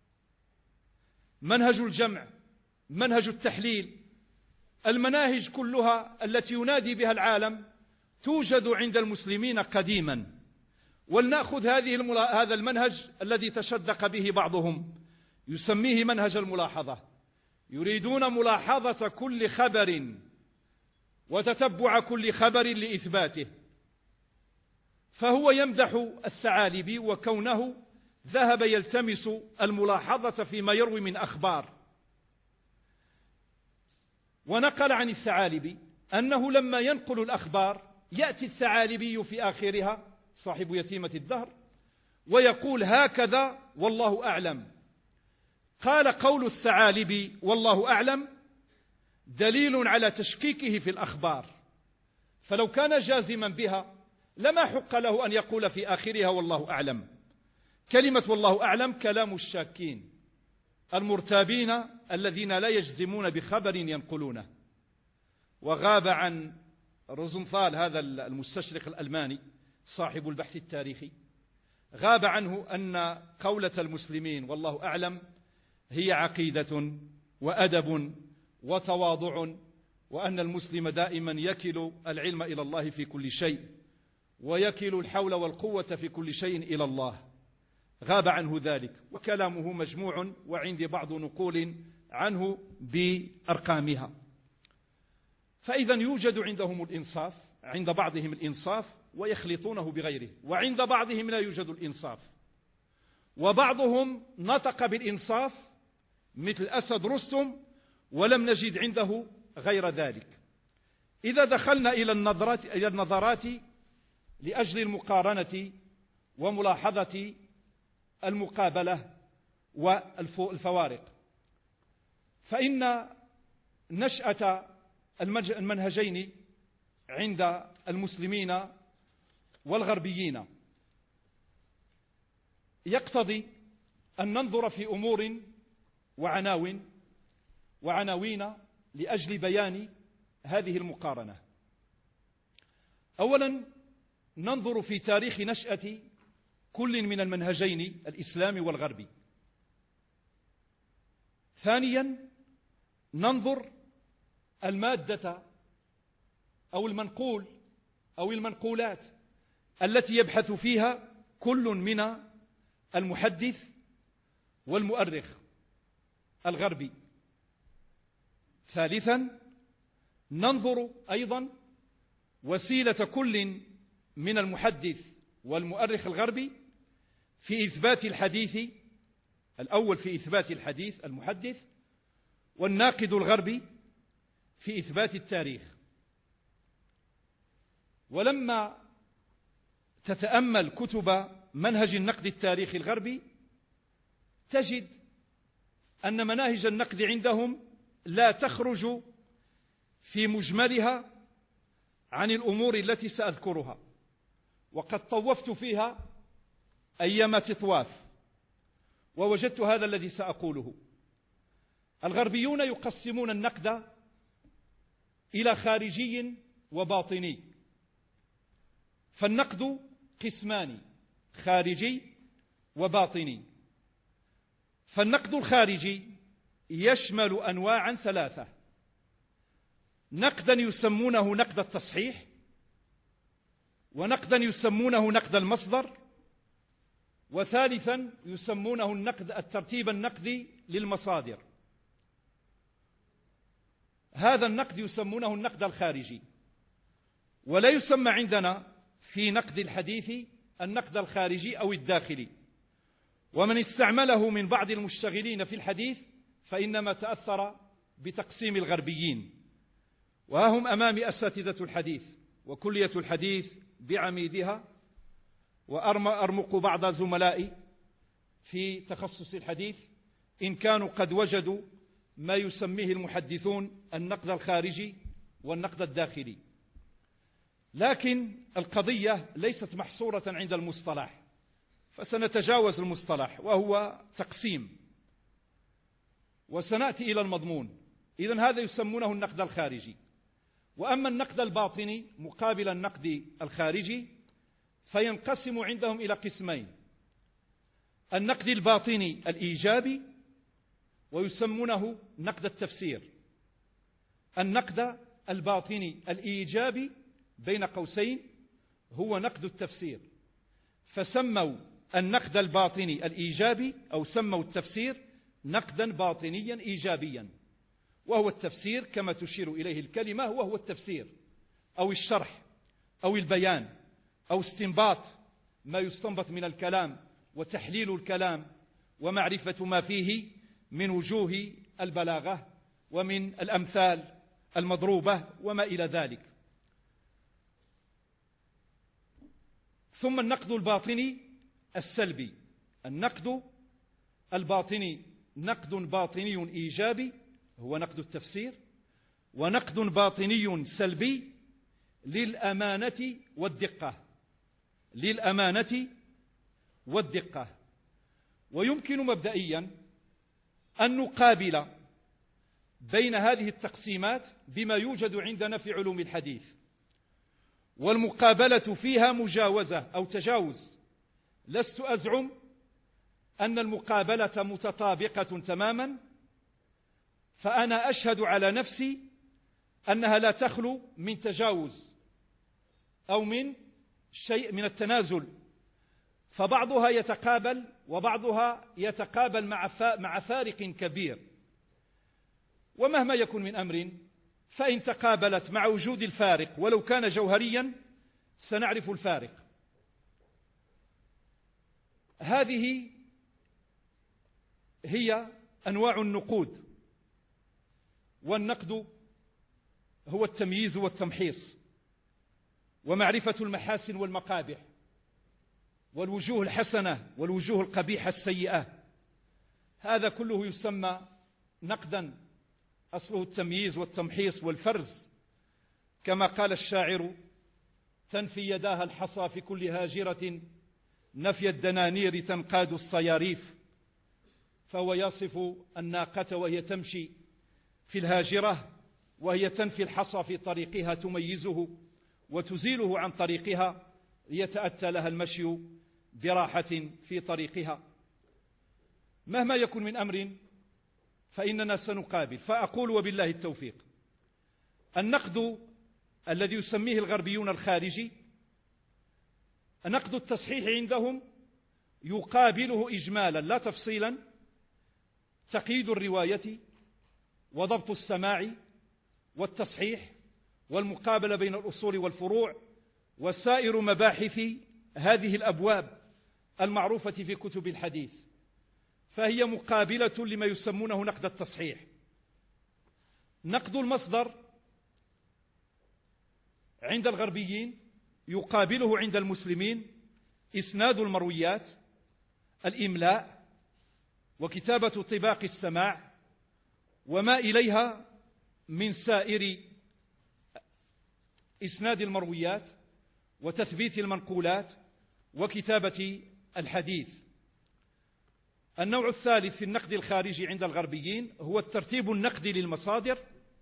منهج الجمع، منهج التحليل. المناهج كلها التي ينادي بها العالم توجد عند المسلمين قديما. ولنأخذ هذا المنهج الذي تشدق به بعضهم يسميه منهج الملاحظة. يريدون ملاحظة كل خبر وتتبع كل خبر لإثباته. فهو يمدح الثعالبي وكونه ذهب يلتمس الملاحظة فيما يروي من أخبار. ونقل عن الثعالبي أنه لما ينقل الأخبار يأتي الثعالبي في آخرها صاحب يتيمة الدهر ويقول هكذا والله أعلم. قال قول الثعالبي والله أعلم دليل على تشكيكه في الأخبار، فلو كان جازما بها لما حق له أن يقول في آخرها والله أعلم. كلمة والله أعلم كلام الشاكين المرتابين الذين لا يجزمون بخبر ينقلونه. وغاب عن روزنثال هذا المستشرق الألماني صاحب البحث التاريخي، غاب عنه أن قولة المسلمين والله أعلم هي عقيدة وأدب وتواضع، وأن المسلم دائما يكل العلم إلى الله في كل شيء، ويكل الحول والقوة في كل شيء إلى الله. غاب عنه ذلك، وكلامه مجموع وعندي بعض نقول عنه بأرقامها. فإذا يوجد عندهم الإنصاف، عند بعضهم الإنصاف ويخلطونه بغيره، وعند بعضهم لا يوجد الإنصاف، وبعضهم نطق بالإنصاف مثل أسد رستم ولم نجد عنده غير ذلك. إذا دخلنا إلى النظرات لأجل المقارنة وملاحظة المقابلة والفوارق، فإن نشأة المنهجين عند المسلمين والغربيين يقتضي أن ننظر في أمور وعناوين لأجل بيان هذه المقارنة. أولا ننظر في تاريخ نشأة كل من المنهجين الإسلامي والغربي. ثانيا ننظر المادة أو المنقول أو المنقولات التي يبحث فيها كل من المحدث والمؤرخ الغربي. ثالثا ننظر أيضا وسيلة كل من المحدث والمؤرخ الغربي في إثبات الحديث، الأول في إثبات الحديث المحدث، والناقد الغربي في إثبات التاريخ. ولما تتأمل كتب منهج النقد التاريخي الغربي تجد أن مناهج النقد عندهم لا تخرج في مجملها عن الأمور التي سأذكرها، وقد طوفت فيها أيام تطواف ووجدت هذا الذي سأقوله. الغربيون يقسمون النقد إلى خارجي وباطني، فالنقد قسمان: خارجي وباطني. فالنقد الخارجي يشمل أنواعا ثلاثة: نقدا يسمونه نقد التصحيح، ونقدا يسمونه نقد المصدر، وثالثا يسمونه الترتيب النقدي للمصادر. هذا النقد يسمونه النقد الخارجي. ولا يسمى عندنا في نقد الحديث النقد الخارجي أو الداخلي، ومن استعمله من بعض المشتغلين في الحديث فإنما تأثر بتقسيم الغربيين. وهم أمامي أساتذة الحديث وكلية الحديث بعميدها، وأرمق بعض زملائي في تخصص الحديث إن كانوا قد وجدوا ما يسميه المحدثون النقد الخارجي والنقد الداخلي. لكن القضية ليست محصورة عند المصطلح، فسنتجاوز المصطلح وهو تقسيم وسنأتي إلى المضمون. إذن هذا يسمونه النقد الخارجي. وأما النقد الباطني مقابل النقد الخارجي فينقسم عندهم إلى قسمين: النقد الباطني الإيجابي، ويسمونه نقد التفسير. النقد الباطني الإيجابي بين قوسين هو نقد التفسير، فسموا النقد الباطني الإيجابي أو سموا التفسير نقدا باطنيا إيجابيا، وهو التفسير كما تشير إليه الكلمة، وهو التفسير أو الشرح أو البيان أو استنباط ما يستنبط من الكلام وتحليل الكلام ومعرفة ما فيه من وجوه البلاغة ومن الأمثال المضروبة وما إلى ذلك. ثم النقد الباطني السلبي. النقد الباطني نقد باطني إيجابي هو نقد التفسير، ونقد باطني سلبي للأمانة والدقة. ويمكن مبدئيا أن نقابل بين هذه التقسيمات بما يوجد عندنا في علوم الحديث، والمقابلة فيها مجاوزة أو تجاوز. لست أزعم أن المقابلة متطابقة تماما، فأنا أشهد على نفسي أنها لا تخلو من تجاوز أو من شيء من التنازل، فبعضها يتقابل وبعضها يتقابل مع فارق كبير. ومهما يكن من أمر فإن تقابلت مع وجود الفارق ولو كان جوهريا سنعرف الفارق. هذه هي أنواع النقود. والنقد هو التمييز والتمحيص ومعرفة المحاسن والمقابح والوجوه الحسنة والوجوه القبيحة السيئة. هذا كله يسمى نقدا، أصله التمييز والتمحيص والفرز، كما قال الشاعر: تنفي يداها الحصى في كل هاجرة، نفي الدنانير تنقاد الصياريف. فهو يصف الناقة وهي تمشي في الهاجرة وهي تنفي الحصى في طريقها، تميزه وتزيله عن طريقها ليتأتى لها المشي براحة في طريقها. مهما يكن من أمر فإننا سنقابل. فأقول وبالله التوفيق: النقد الذي يسميه الغربيون الخارجي نقد التصحيح عندهم يقابله إجمالا لا تفصيلا تقييد الرواية وضبط السماع والتصحيح والمقابلة بين الأصول والفروع وسائر مباحث هذه الأبواب المعروفة في كتب الحديث، فهي مقابلة لما يسمونه نقد التصحيح. نقد المصدر عند الغربيين يقابله عند المسلمين إسناد المرويات، الإملاء، وكتابة طباق السماع وما إليها من سائر إسناد المرويات وتثبيت المنقولات وكتابة الحديث. النوع الثالث في النقد الخارجي عند الغربيين هو الترتيب النقدي للمصادر،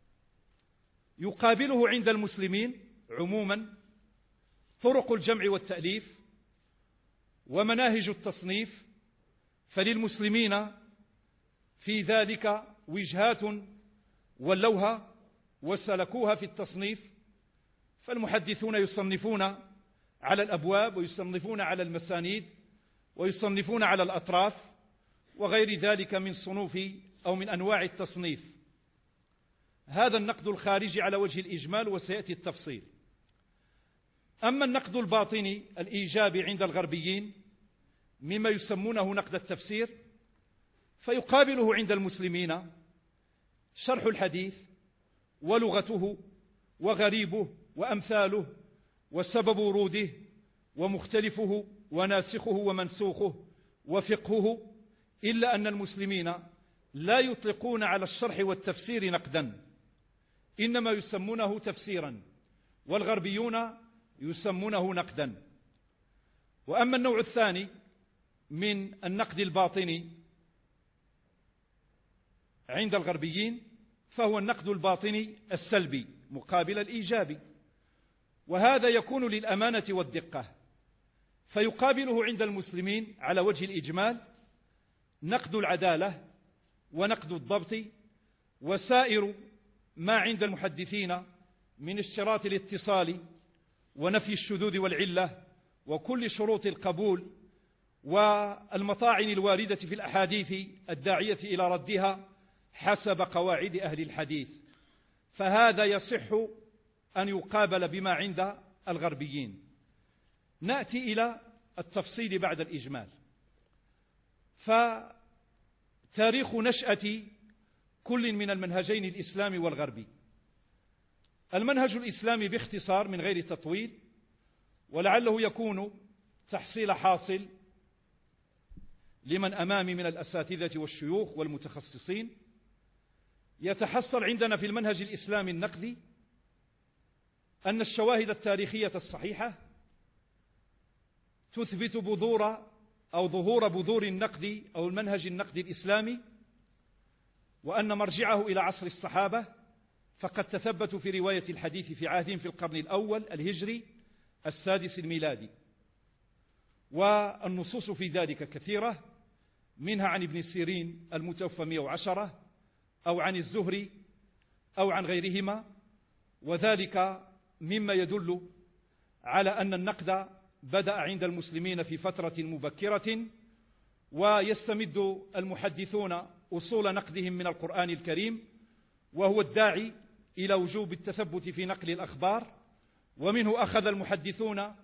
يقابله عند المسلمين عموما طرق الجمع والتأليف ومناهج التصنيف، فللمسلمين في ذلك وجهات ولوها وسلكوها في التصنيف. فالمحدثون يصنفون على الأبواب ويصنفون على المسانيد ويصنفون على الأطراف وغير ذلك من صنوف أو من أنواع التصنيف. هذا النقد الخارجي على وجه الإجمال وسيأتي التفصيل. أما النقد الباطني الإيجابي عند الغربيين مما يسمونه نقد التفسير، فيقابله عند المسلمين شرح الحديث ولغته وغريبه وأمثاله وسبب وروده ومختلفه وناسخه ومنسوخه وفقهه، إلا أن المسلمين لا يطلقون على الشرح والتفسير نقدا، إنما يسمونه تفسيرا، والغربيون يسمونه نقدا. وأما النوع الثاني من النقد الباطني عند الغربيين فهو النقد الباطني السلبي مقابل الإيجابي، وهذا يكون للأمانة والدقة، فيقابله عند المسلمين على وجه الإجمال نقد العدالة ونقد الضبط وسائر ما عند المحدثين من اشتراط الاتصال ونفي الشذوذ والعلة وكل شروط القبول والمطاعن الواردة في الأحاديث الداعية إلى ردها حسب قواعد أهل الحديث. فهذا يصح أن يقابل بما عند الغربيين. نأتي إلى التفصيل بعد الإجمال. فتاريخ نشأة كل من المنهجين الإسلامي والغربي المنهج الإسلامي باختصار من غير تطويل، ولعله يكون تحصيل حاصل لمن أمامي من الأساتذة والشيوخ والمتخصصين، يتحصل عندنا في المنهج الإسلامي النقدي أن الشواهد التاريخية الصحيحة تثبت ظهور بذور النقد أو المنهج النقدي الإسلامي، وأن مرجعه إلى عصر الصحابة، فقد تثبتوا في رواية الحديث في عهدهم في القرن الأول الهجري السادس الميلادي، والنصوص في ذلك كثيرة، منها عن ابن سيرين المتوفى 110 أو عن الزهري أو عن غيرهما، وذلك مما يدل على أن النقد بدأ عند المسلمين في فترة مبكرة، ويستمد المحدثون أصول نقدهم من القرآن الكريم، وهو الداعي إلى وجوب التثبت في نقل الأخبار، ومنه أخذ المحدثون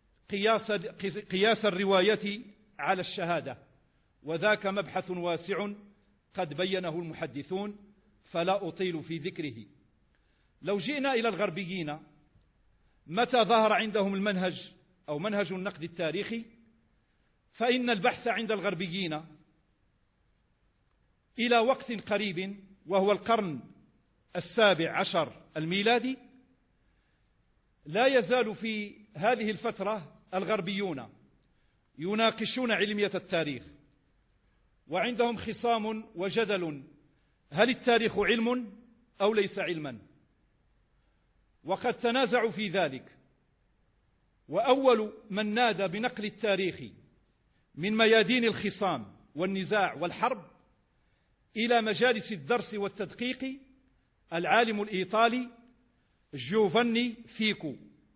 قياس الرواية على الشهادة، وذاك مبحث واسع قد بينه المحدثون فلا أطيل في ذكره. لو جئنا إلى الغربيين، متى ظهر عندهم المنهج أو منهج النقد التاريخي؟ فإن البحث عند الغربيين إلى وقت قريب، وهو القرن 17 الميلادي، لا يزال في هذه الفترة الغربيون يناقشون علمية التاريخ، وعندهم خصام وجدل: هل التاريخ علم أو ليس علما؟ وقد تنازعوا في ذلك. وأول من نادى بنقل التاريخ من ميادين الخصام والنزاع والحرب إلى مجالس الدرس والتدقيق العالم الإيطالي جوفاني فيكو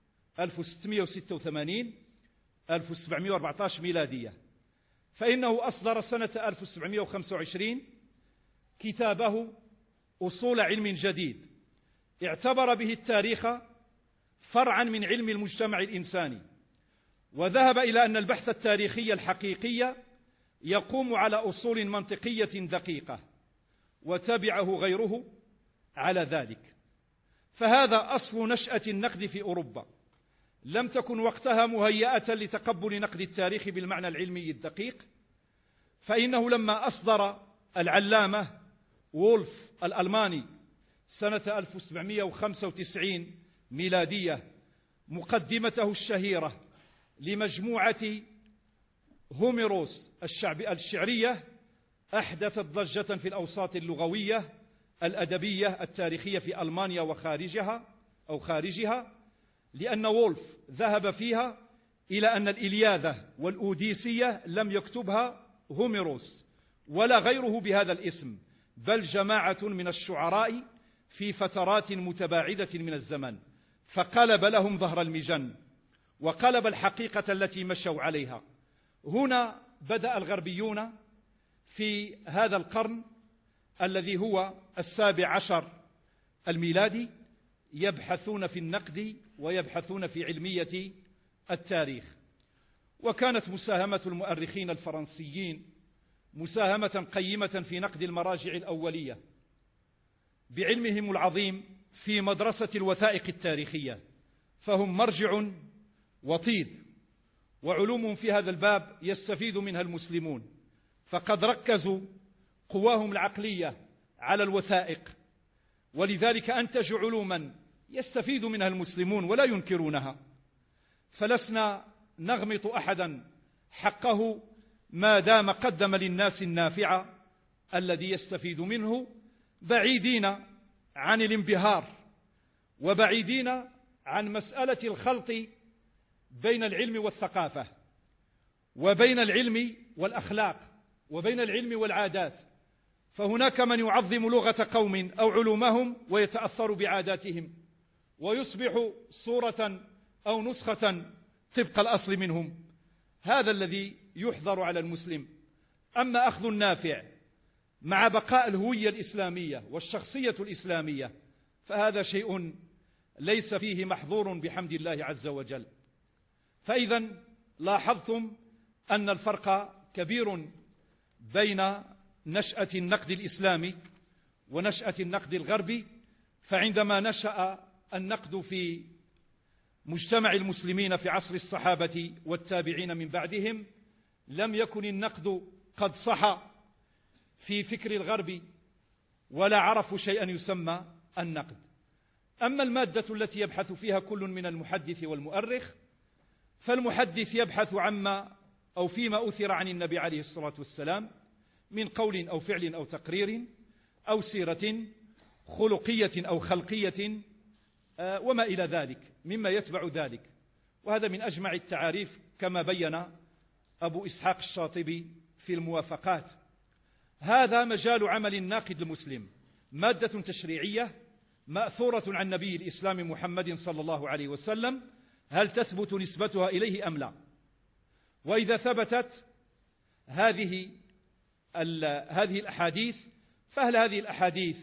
1686-1714 ميلادية، فإنه أصدر سنة 1725 كتابه أصول علم جديد، اعتبر به التاريخ فرعا من علم المجتمع الإنساني، وذهب إلى أن البحث التاريخي الحقيقي يقوم على أصول منطقية دقيقة، وتبعه غيره على ذلك. فهذا أصل نشأة النقد في أوروبا، لم تكن وقتها مهيئة لتقبل نقد التاريخ بالمعنى العلمي الدقيق، فإنه لما أصدر العلامة وولف الألماني سنة 1795 ميلادية مقدمته الشهيرة لمجموعة هوميروس الشعرية، أحدثت ضجة في الأوساط اللغوية الأدبية التاريخية في ألمانيا وخارجها أو خارجها، لأن وولف ذهب فيها إلى أن الإلياذة والأوديسية لم يكتبها هوميروس ولا غيره بهذا الاسم، بل جماعة من الشعراء في فترات متباعدة من الزمن، فقلب لهم ظهر المجن وقلب الحقيقة التي مشوا عليها. هنا بدأ الغربيون في هذا القرن الذي هو 17 الميلادي يبحثون في النقد ويبحثون في علمية التاريخ. وكانت مساهمة المؤرخين الفرنسيين مساهمة قيمة في نقد المراجع الأولية بعلمهم العظيم في مدرسة الوثائق التاريخية، فهم مرجع وطيد، وعلومهم في هذا الباب يستفيد منها المسلمون، فقد ركزوا قواهم العقلية على الوثائق، ولذلك أنتجوا علوما يستفيد منها المسلمون ولا ينكرونها. فلسنا نغمط أحدا حقه ما دام قدم للناس النافع الذي يستفيد منه، بعيدين عن الانبهار وبعيدين عن مسألة الخلط بين العلم والثقافة وبين العلم والأخلاق وبين العلم والعادات. فهناك من يعظم لغة قوم أو علومهم ويتأثر بعاداتهم ويصبح صورة أو نسخة طبق الأصل منهم، هذا الذي يحذر على المسلم. أما أخذ النافع مع بقاء الهوية الإسلامية والشخصية الإسلامية فهذا شيء ليس فيه محظور بحمد الله عز وجل. فإذا لاحظتم أن الفرق كبير بين نشأة النقد الإسلامي ونشأة النقد الغربي. فعندما نشأ النقد في مجتمع المسلمين في عصر الصحابة والتابعين من بعدهم، لم يكن النقد قد صح في فكر الغرب ولا عرفوا شيئا يسمى النقد. أما المادة التي يبحث فيها كل من المحدث والمؤرخ، فالمحدث يبحث عما أو فيما أثر عن النبي عليه الصلاة والسلام من قول أو فعل أو تقرير أو سيرة خلقية أو خلقية وما إلى ذلك مما يتبع ذلك. وهذا من أجمع التعاريف كما بين أبو إسحاق الشاطبي في الموافقات. هذا مجال عمل الناقد المسلم، مادة تشريعية مأثورة عن نبي الإسلام محمد صلى الله عليه وسلم، هل تثبت نسبتها إليه أم لا؟ وإذا ثبتت هذه الأحاديث، فهل هذه الأحاديث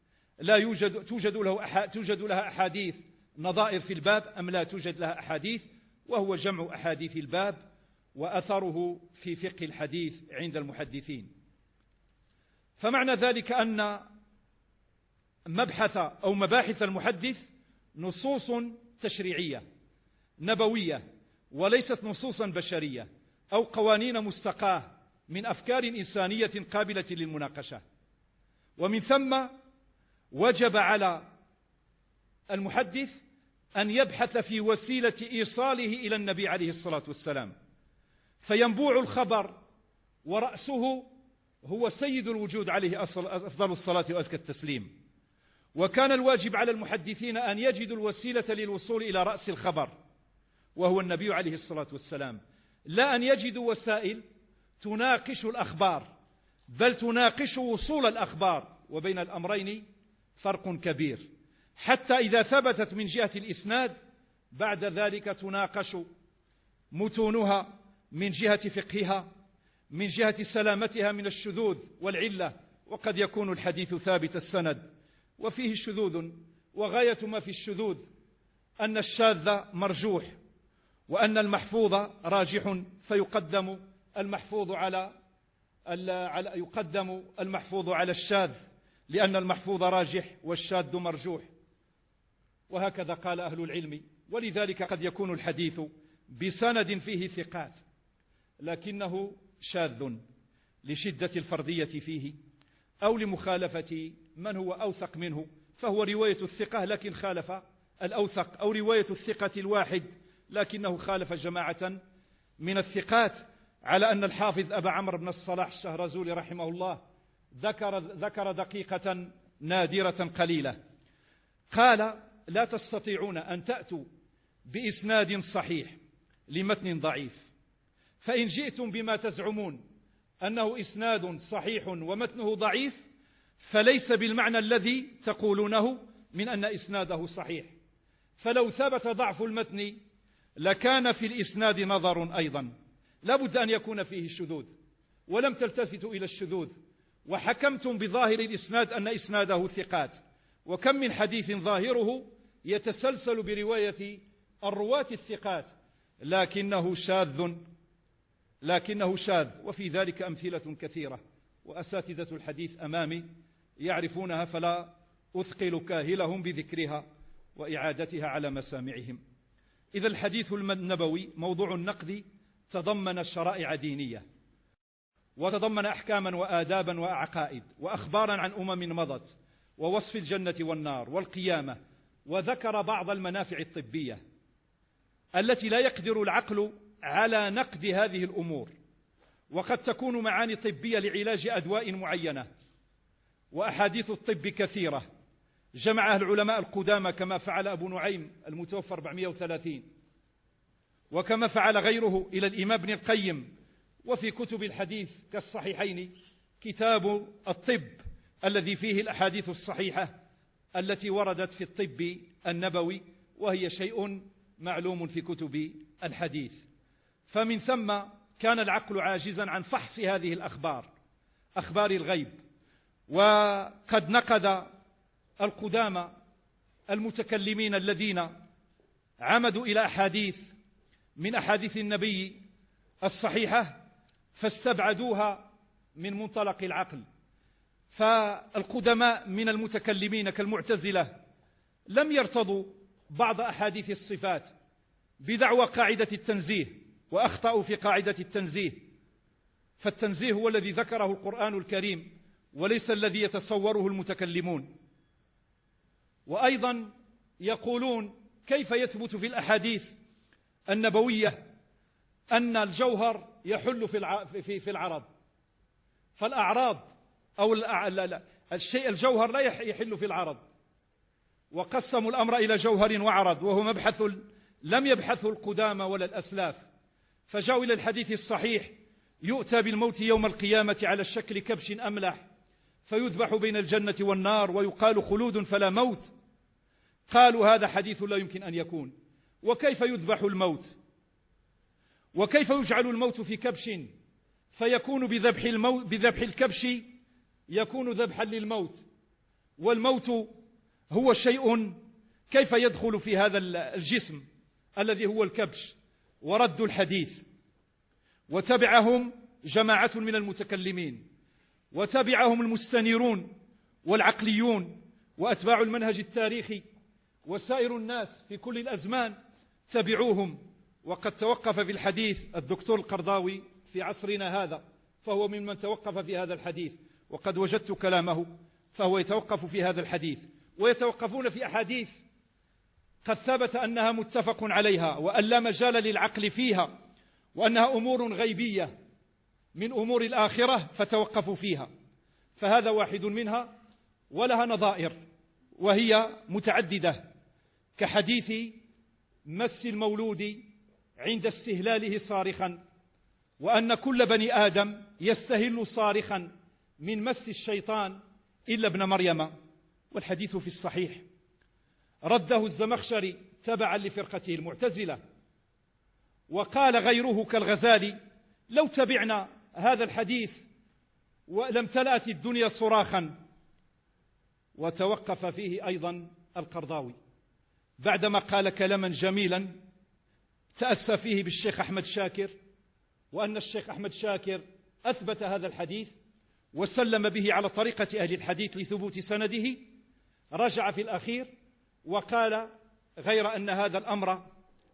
توجد لها أحاديث نظائر في الباب أم لا توجد لها أحاديث؟ وهو جمع أحاديث الباب وأثره في فقه الحديث عند المحدثين. فمعنى ذلك أن مبحث أو مباحث المحدث نصوص تشريعية نبوية، وليست نصوصا بشرية أو قوانين مستقاة من أفكار إنسانية قابلة للمناقشة. ومن ثم وجب على المحدث أن يبحث في وسيلة إيصاله إلى النبي عليه الصلاة والسلام، فينبوع الخبر ورأسه هو سيد الوجود عليه أفضل الصلاة وأزكى التسليم. وكان الواجب على المحدثين أن يجدوا الوسيلة للوصول إلى رأس الخبر وهو النبي عليه الصلاة والسلام، لا أن يجدوا وسائل تناقش الأخبار، بل تناقش وصول الأخبار، وبين الأمرين فرق كبير. حتى إذا ثبتت من جهة الإسناد بعد ذلك تناقش متونها من جهة فقهها، من جهة سلامتها من الشذوذ والعلة، وقد يكون الحديث ثابت السند وفيه شذوذ، وغاية ما في الشذوذ أن الشاذ مرجوح وأن المحفوظ راجح، فيقدم المحفوظ على الشاذ، لأن المحفوظ راجح والشاذ مرجوح، وهكذا قال أهل العلم. ولذلك قد يكون الحديث بسند فيه ثقات لكنه شاذ لشدة الفردية فيه أو لمخالفة من هو أوثق منه، فهو رواية الثقة لكن خالف الأوثق، أو رواية الثقة الواحد لكنه خالف جماعة من الثقات. على أن الحافظ أبا عمرو بن الصلاح الشهرزولي رحمه الله ذكر دقيقة نادرة قليلة، قال: لا تستطيعون أن تأتوا بإسناد صحيح لمتن ضعيف، فإن جئتم بما تزعمون أنه إسناد صحيح ومتنه ضعيف فليس بالمعنى الذي تقولونه من أن إسناده صحيح، فلو ثبت ضعف المتن لكان في الإسناد نظر أيضا، لا بد أن يكون فيه شذوذ، ولم تلتفتوا إلى الشذوذ وحكمتم بظاهر الإسناد أن إسناده ثقات. وكم من حديث ظاهره يتسلسل برواية الرواة الثقات لكنه شاذ، وفي ذلك أمثلة كثيرة، وأساتذة الحديث أمامي يعرفونها، فلا أثقل كاهلهم بذكرها وإعادتها على مسامعهم. إذا الحديث النبوي موضوع النقد تضمن شرائع دينية، وتضمن أحكاما وآدابا وعقائد وأخبارا عن أمم مضت، ووصف الجنة والنار والقيامة، وذكر بعض المنافع الطبية التي لا يقدر العقل على نقد هذه الأمور، وقد تكون معاني طبية لعلاج أدواء معينة. وأحاديث الطب كثيرة جمعها العلماء القدامى كما فعل أبو نعيم المتوفى 430، وكما فعل غيره إلى الإمام ابن القيم. وفي كتب الحديث كالصحيحين كتاب الطب الذي فيه الأحاديث الصحيحة التي وردت في الطب النبوي، وهي شيء معلوم في كتب الحديث. فمن ثم كان العقل عاجزا عن فحص هذه الأخبار، أخبار الغيب. وقد نقد القدامى المتكلمين الذين عمدوا إلى أحاديث من أحاديث النبي الصحيحة فاستبعدوها من منطلق العقل. فالقدماء من المتكلمين كالمعتزلة لم يرتضوا بعض أحاديث الصفات بدعوى قاعدة التنزيه، وأخطأوا في قاعدة التنزيه، فالتنزيه هو الذي ذكره القرآن الكريم وليس الذي يتصوره المتكلمون. وأيضا يقولون كيف يثبت في الأحاديث النبوية أن الجوهر يحل في العرض، فالأعراض أو الشيء الجوهر لا يحل في العرض، وقسموا الأمر إلى جوهر وعرض، وهو مبحث لم يبحثه القدامى ولا الأسلاف، فجاءوا إلى الحديث الصحيح: يؤتى بالموت يوم القيامة على الشكل كبش أملح، فيذبح بين الجنة والنار، ويقال خلود فلا موت. قالوا هذا حديث لا يمكن أن يكون، وكيف يذبح الموت؟ وكيف يجعل الموت في كبش فيكون بذبح الكبش يكون ذبحا للموت، والموت هو شيء كيف يدخل في هذا الجسم الذي هو الكبش؟ وردوا الحديث، وتبعهم جماعة من المتكلمين، وتبعهم المستنيرون والعقليون وأتباع المنهج التاريخي، وسائر الناس في كل الأزمان تبعوهم. وقد توقف في الحديث الدكتور القرضاوي في عصرنا هذا، فهو ممن توقف في هذا الحديث، وقد وجدت كلامه، فهو يتوقف في هذا الحديث، ويتوقفون في أحاديث قد ثبت أنها متفق عليها وأن لا مجال للعقل فيها، وأنها أمور غيبية من أمور الآخرة، فتوقفوا فيها. فهذا واحد منها، ولها نظائر وهي متعددة، كحديث مس المولود عند استهلاله صارخا، وأن كل بني آدم يستهل صارخا من مس الشيطان إلا ابن مريم، والحديث في الصحيح. رده الزمخشري تبعا لفرقته المعتزلة، وقال غيره كالغزالي: لو تبعنا هذا الحديث ولم تلأت الدنيا صراخا. وتوقف فيه أيضا القرضاوي بعدما قال كلاما جميلا تأسى فيه بالشيخ أحمد شاكر، وأن الشيخ أحمد شاكر أثبت هذا الحديث وسلم به على طريقة أهل الحديث لثبوت سنده. رجع في الأخير وقال: غير أن هذا الأمر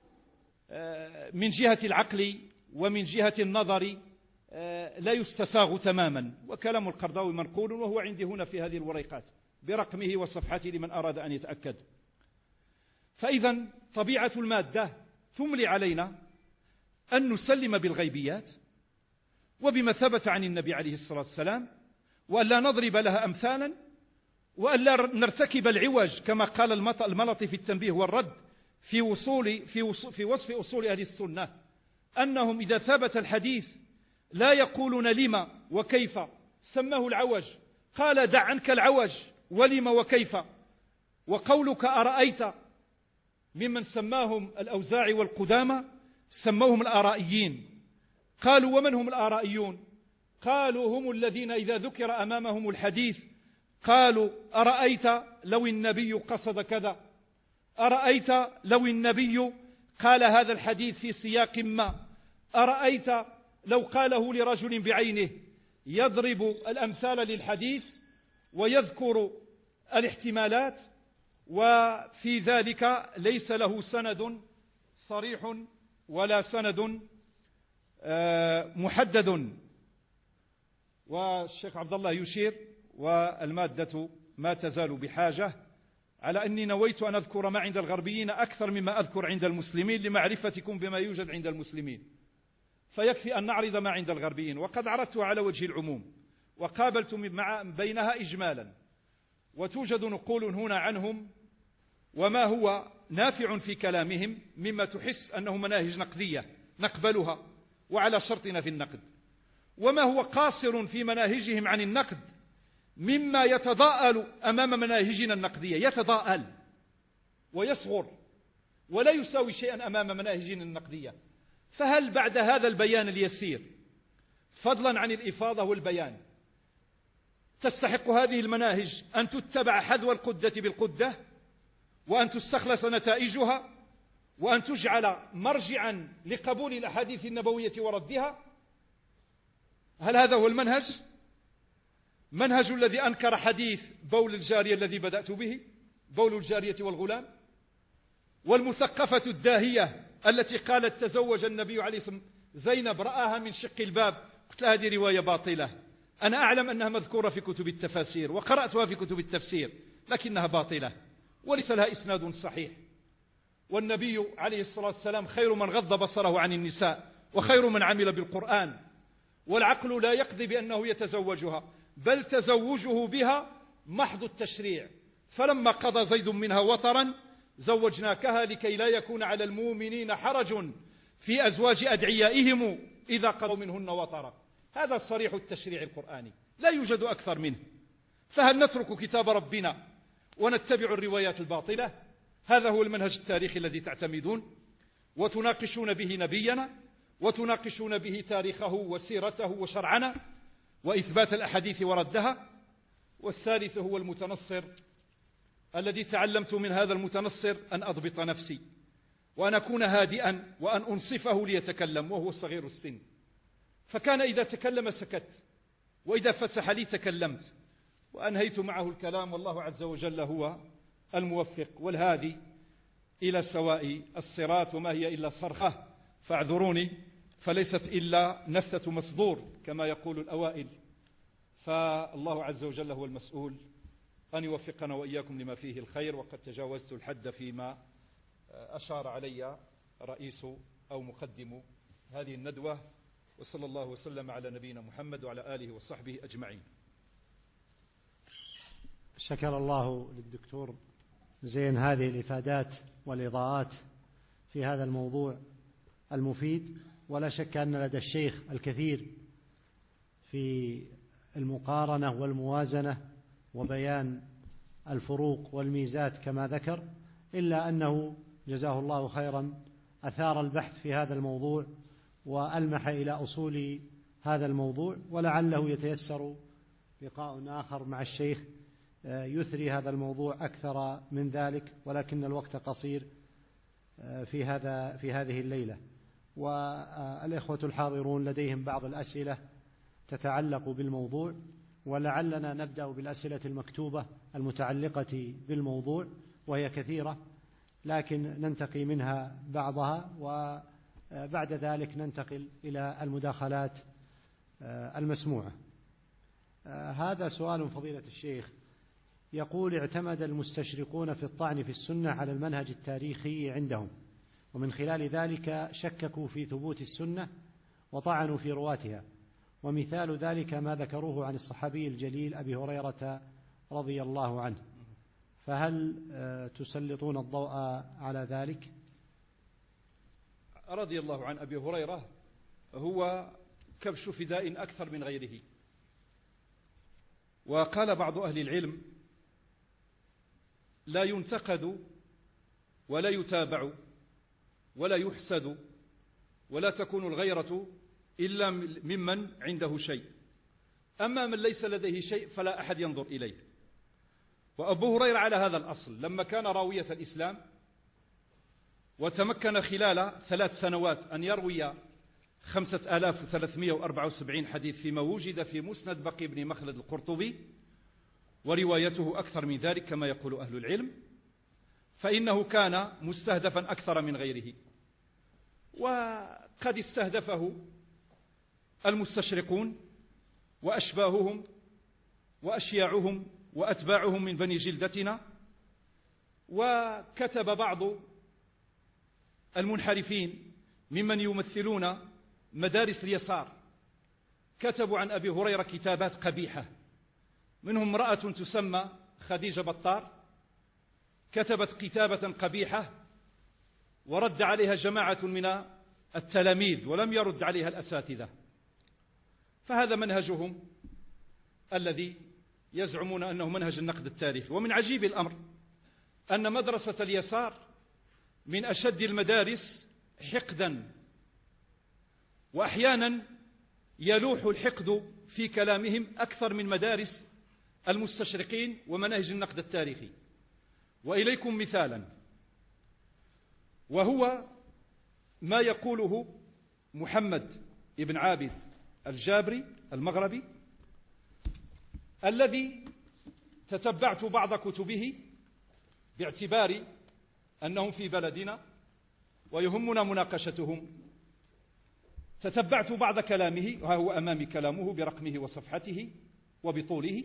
من جهة العقل ومن جهة النظر لا يستساغ تماما. وكلام القرضاوي منقول، وهو عندي هنا في هذه الوريقات برقمه وصفحته لمن أراد أن يتأكد. فإذا طبيعة المادة تملي علينا أن نسلم بالغيبيات وبما ثبت عن النبي عليه الصلاة والسلام، وأن لا نضرب لها أمثالا، وأن لا نرتكب العوج كما قال الملطي في التنبيه والرد في وصف أصول أهل السنة، أنهم إذا ثبت الحديث لا يقولون لما وكيف، سماه العوج، قال: دع عنك العوج ولما وكيف. وقولك أرأيت ممن سماهم الأوزاعي والقدامى سموهم الآرائيين. قالوا: ومن هم الآرائيون؟ قالوا: هم الذين إذا ذكر أمامهم الحديث قالوا: أرأيت لو النبي قصد كذا، أرأيت لو النبي قال هذا الحديث في سياق ما، أرأيت لو قاله لرجل بعينه. يضرب الأمثال للحديث ويذكر الاحتمالات، وفي ذلك ليس له سند صريح ولا سند محدد. والشيخ عبد الله يشير: والمادة ما تزال بحاجة، على أني نويت أن أذكر ما عند الغربيين أكثر مما أذكر عند المسلمين لمعرفتكم بما يوجد عند المسلمين، فيكفي أن نعرض ما عند الغربيين. وقد عرضتها على وجه العموم وقابلت بينها إجمالا، وتوجد نقول هنا عنهم وما هو نافع في كلامهم مما تحس أنه مناهج نقدية نقبلها وعلى شرطنا في النقد، وما هو قاصر في مناهجهم عن النقد مما يتضاءل أمام مناهجنا النقدية، يتضاءل ويصغر ولا يساوي شيئا أمام مناهجنا النقدية. فهل بعد هذا البيان اليسير، فضلا عن الإفاضة والبيان، تستحق هذه المناهج أن تتبع حذو القدة بالقدة، وأن تستخلص نتائجها، وأن تجعل مرجعا لقبول الأحاديث النبوية وردها؟ هل هذا هو المنهج؟ منهج الذي أنكر حديث بول الجارية الذي بدأت به، بول الجارية والغلام؟ والمثقفة الداهية التي قالت تزوج النبي عليه الصلاة والسلام زينب رآها من شق الباب، قلت لها هذه رواية باطلة، أنا أعلم أنها مذكورة في كتب التفاسير وقرأتها في كتب التفسير، لكنها باطلة وليس لها إسناد صحيح. والنبي عليه الصلاة والسلام خير من غض بصره عن النساء وخير من عمل بالقرآن، والعقل لا يقضي بأنه يتزوجها، بل تزوجه بها محض التشريع. فلما قضى زيد منها وطرا زوجناكها لكي لا يكون على المؤمنين حرج في أزواج أدعيائهم إذا قضوا منهن وطرا. هذا صريح التشريع القرآني، لا يوجد أكثر منه. فهل نترك كتاب ربنا ونتبع الروايات الباطلة؟ هذا هو المنهج التاريخي الذي تعتمدون وتناقشون به نبينا وتناقشون به تاريخه وسيرته وشرعنا وإثبات الأحاديث وردها. والثالث هو المتنصر الذي تعلمت من هذا المتنصر أن أضبط نفسي وأن أكون هادئا وأن أنصفه ليتكلم، وهو صغير السن، فكان إذا تكلم سكت وإذا فسح لي تكلمت وأنهيت معه الكلام، والله عز وجل هو الموفق والهادي إلى سواء الصراط، وما هي إلا صرخة فاعذروني، فليست إلا نفثة مصدور كما يقول الأوائل. فالله عز وجل هو المسؤول أن يوفقنا وإياكم لما فيه الخير. وقد تجاوزت الحد فيما أشار علي رئيس أو مقدم هذه الندوة، وصلى الله وسلم على نبينا محمد وعلى آله وصحبه أجمعين. شكر الله للدكتور زين هذه الإفادات والإضاءات في هذا الموضوع المفيد، ولا شك أن لدى الشيخ الكثير في المقارنة والموازنة وبيان الفروق والميزات كما ذكر، إلا أنه جزاه الله خيرا أثار البحث في هذا الموضوع وألمح إلى أصول هذا الموضوع، ولعله يتيسر لقاء آخر مع الشيخ يثري هذا الموضوع أكثر من ذلك، ولكن الوقت قصير في هذه الليلة. والإخوة الحاضرون لديهم بعض الأسئلة تتعلق بالموضوع، ولعلنا نبدأ بالأسئلة المكتوبة المتعلقة بالموضوع وهي كثيرة، لكن ننتقي منها بعضها وبعد ذلك ننتقل إلى المداخلات المسموعة. هذا سؤال فضيلة الشيخ يقول: اعتمد المستشرقون في الطعن في السنة على المنهج التاريخي عندهم، ومن خلال ذلك شككوا في ثبوت السنة وطعنوا في رواتها، ومثال ذلك ما ذكروه عن الصحابي الجليل أبي هريرة رضي الله عنه، فهل تسلطون الضوء على ذلك؟ رضي الله عن أبي هريرة هو كبش فداء أكثر من غيره. وقال بعض أهل العلم: لا ينتقد ولا يتابع ولا يحسد ولا تكون الغيرة إلا ممن عنده شيء، أما من ليس لديه شيء فلا أحد ينظر إليه. وأبو هريرة على هذا الأصل لما كان راوية الإسلام وتمكن خلال 3 سنوات أن يروي 5374 حديث فيما وجد في مسند بقي بن مخلد القرطبي، وروايته أكثر من ذلك كما يقول أهل العلم، فإنه كان مستهدفا أكثر من غيره. وقد استهدفه المستشرقون وأشباههم وأشياعهم وأتباعهم من بني جلدتنا، وكتب بعض المنحرفين ممن يمثلون مدارس اليسار كتبوا عن أبي هريرة كتابات قبيحة، منهم امرأة تسمى خديجة بطار كتبت كتابة قبيحة ورد عليها جماعة من التلاميذ ولم يرد عليها الأساتذة. فهذا منهجهم الذي يزعمون أنه منهج النقد التاريخي. ومن عجيب الأمر أن مدرسة اليسار من أشد المدارس حقدا، وأحيانا يلوح الحقد في كلامهم أكثر من مدارس المستشرقين ومناهج النقد التاريخي. وإليكم مثالا، وهو ما يقوله محمد بن عابد الجابري المغربي الذي تتبعت بعض كتبه باعتبار أنهم في بلدنا ويهمنا مناقشتهم. تتبعت بعض كلامه، وها هو أمامي كلامه برقمه وصفحته وبطوله،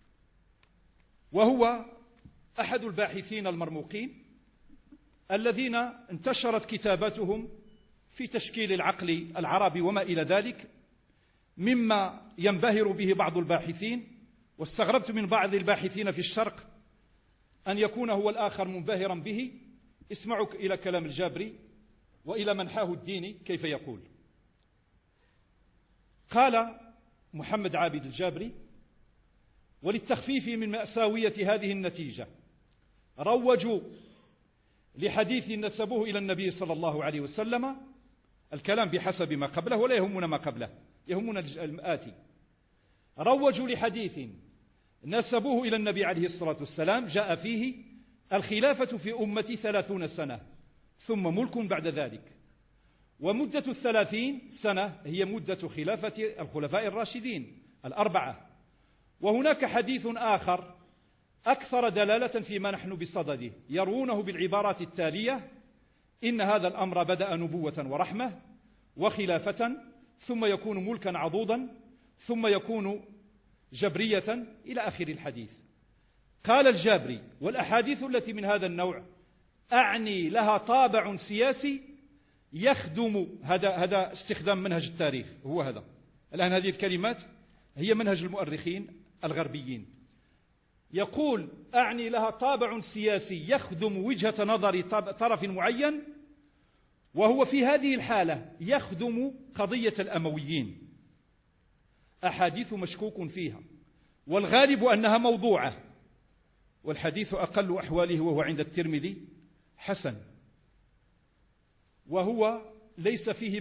وهو أحد الباحثين المرموقين الذين انتشرت كتاباتهم في تشكيل العقل العربي وما إلى ذلك، مما ينبهر به بعض الباحثين، واستغربت من بعض الباحثين في الشرق أن يكون هو الآخر منبهرا به. اسمعوا إلى كلام الجابري وإلى منحاه الديني كيف يقول. قال محمد عابد الجابري: وللتخفيف من مأساوية هذه النتيجة روجوا لحديث نسبوه إلى النبي صلى الله عليه وسلم، الكلام بحسب ما قبله ولا يهمنا ما قبله، يهمنا الآتي. روجوا لحديث نسبوه إلى النبي عليه الصلاة والسلام جاء فيه: الخلافة في أمتي 30 سنة ثم ملك بعد ذلك. ومدة 30 سنة هي مدة خلافة الخلفاء الراشدين 4. وهناك حديث آخر أكثر دلالة فيما نحن بصدده، يروونه بالعبارات التالية: إن هذا الأمر بدأ نبوة ورحمة وخلافة، ثم يكون ملكا عضوضا، ثم يكون جبرية، إلى آخر الحديث. قال الجابري: والأحاديث التي من هذا النوع أعني لها طابع سياسي يخدم هذا استخدام منهج التاريخ، هو هذا الآن، هذه الكلمات هي منهج المؤرخين الغربيين. يقول: أعني لها طابع سياسي يخدم وجهة نظر طرف معين، وهو في هذه الحالة يخدم قضية الأمويين. أحاديث مشكوك فيها، والغالب أنها موضوعة، والحديث أقل أحواله وهو عند الترمذي حسن، وهو ليس فيه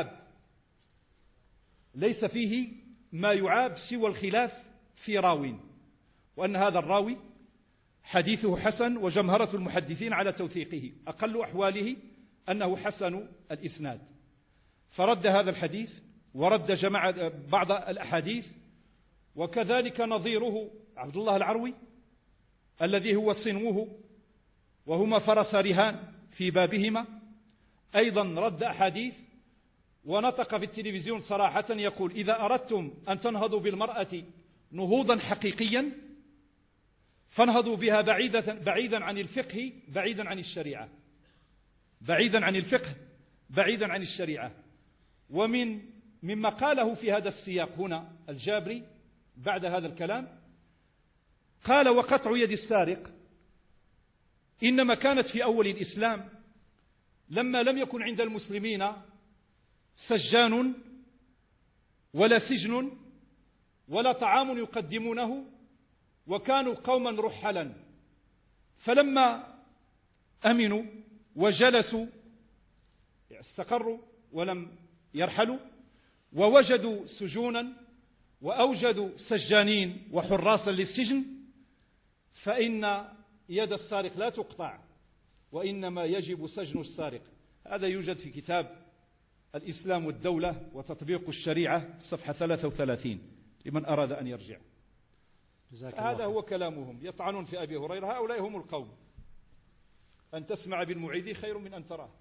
ما يعاب سوى الخلاف في راوي، وأن هذا الراوي حديثه حسن، وجمهرة المحدثين على توثيقه، أقل أحواله أنه حسن الإسناد. فرد هذا الحديث ورد جماعة بعض الأحاديث، وكذلك نظيره عبد الله العروي الذي هو صنوه، وهما فرس رهان في بابهما، أيضا رد أحاديث، ونطق في التلفزيون صراحة يقول: إذا أردتم أن تنهضوا بالمرأة نهوضا حقيقيا فانهضوا بها بعيدا عن الفقه، بعيدا عن الشريعة، بعيدا عن الفقه، بعيدا عن الشريعة. مما قاله في هذا السياق هنا الجابري بعد هذا الكلام، قال: وقطع يد السارق إنما كانت في أول الإسلام، لما لم يكن عند المسلمين سجان ولا سجن ولا طعام يقدمونه، وكانوا قوما رحلا، فلما أمنوا وجلسوا استقروا ولم يرحلوا، ووجدوا سجونا وأوجدوا سجانين وحراسا للسجن، فإن يد السارق لا تقطع، وإنما يجب سجن السارق. هذا يوجد في كتاب الإسلام والدولة وتطبيق الشريعة صفحة 33 لمن أراد أن يرجع. هذا هو كلامهم، يطعنون في أبي هريرة. هؤلاء هم القوم. أن تسمع بالمعيد خير من أن تراه.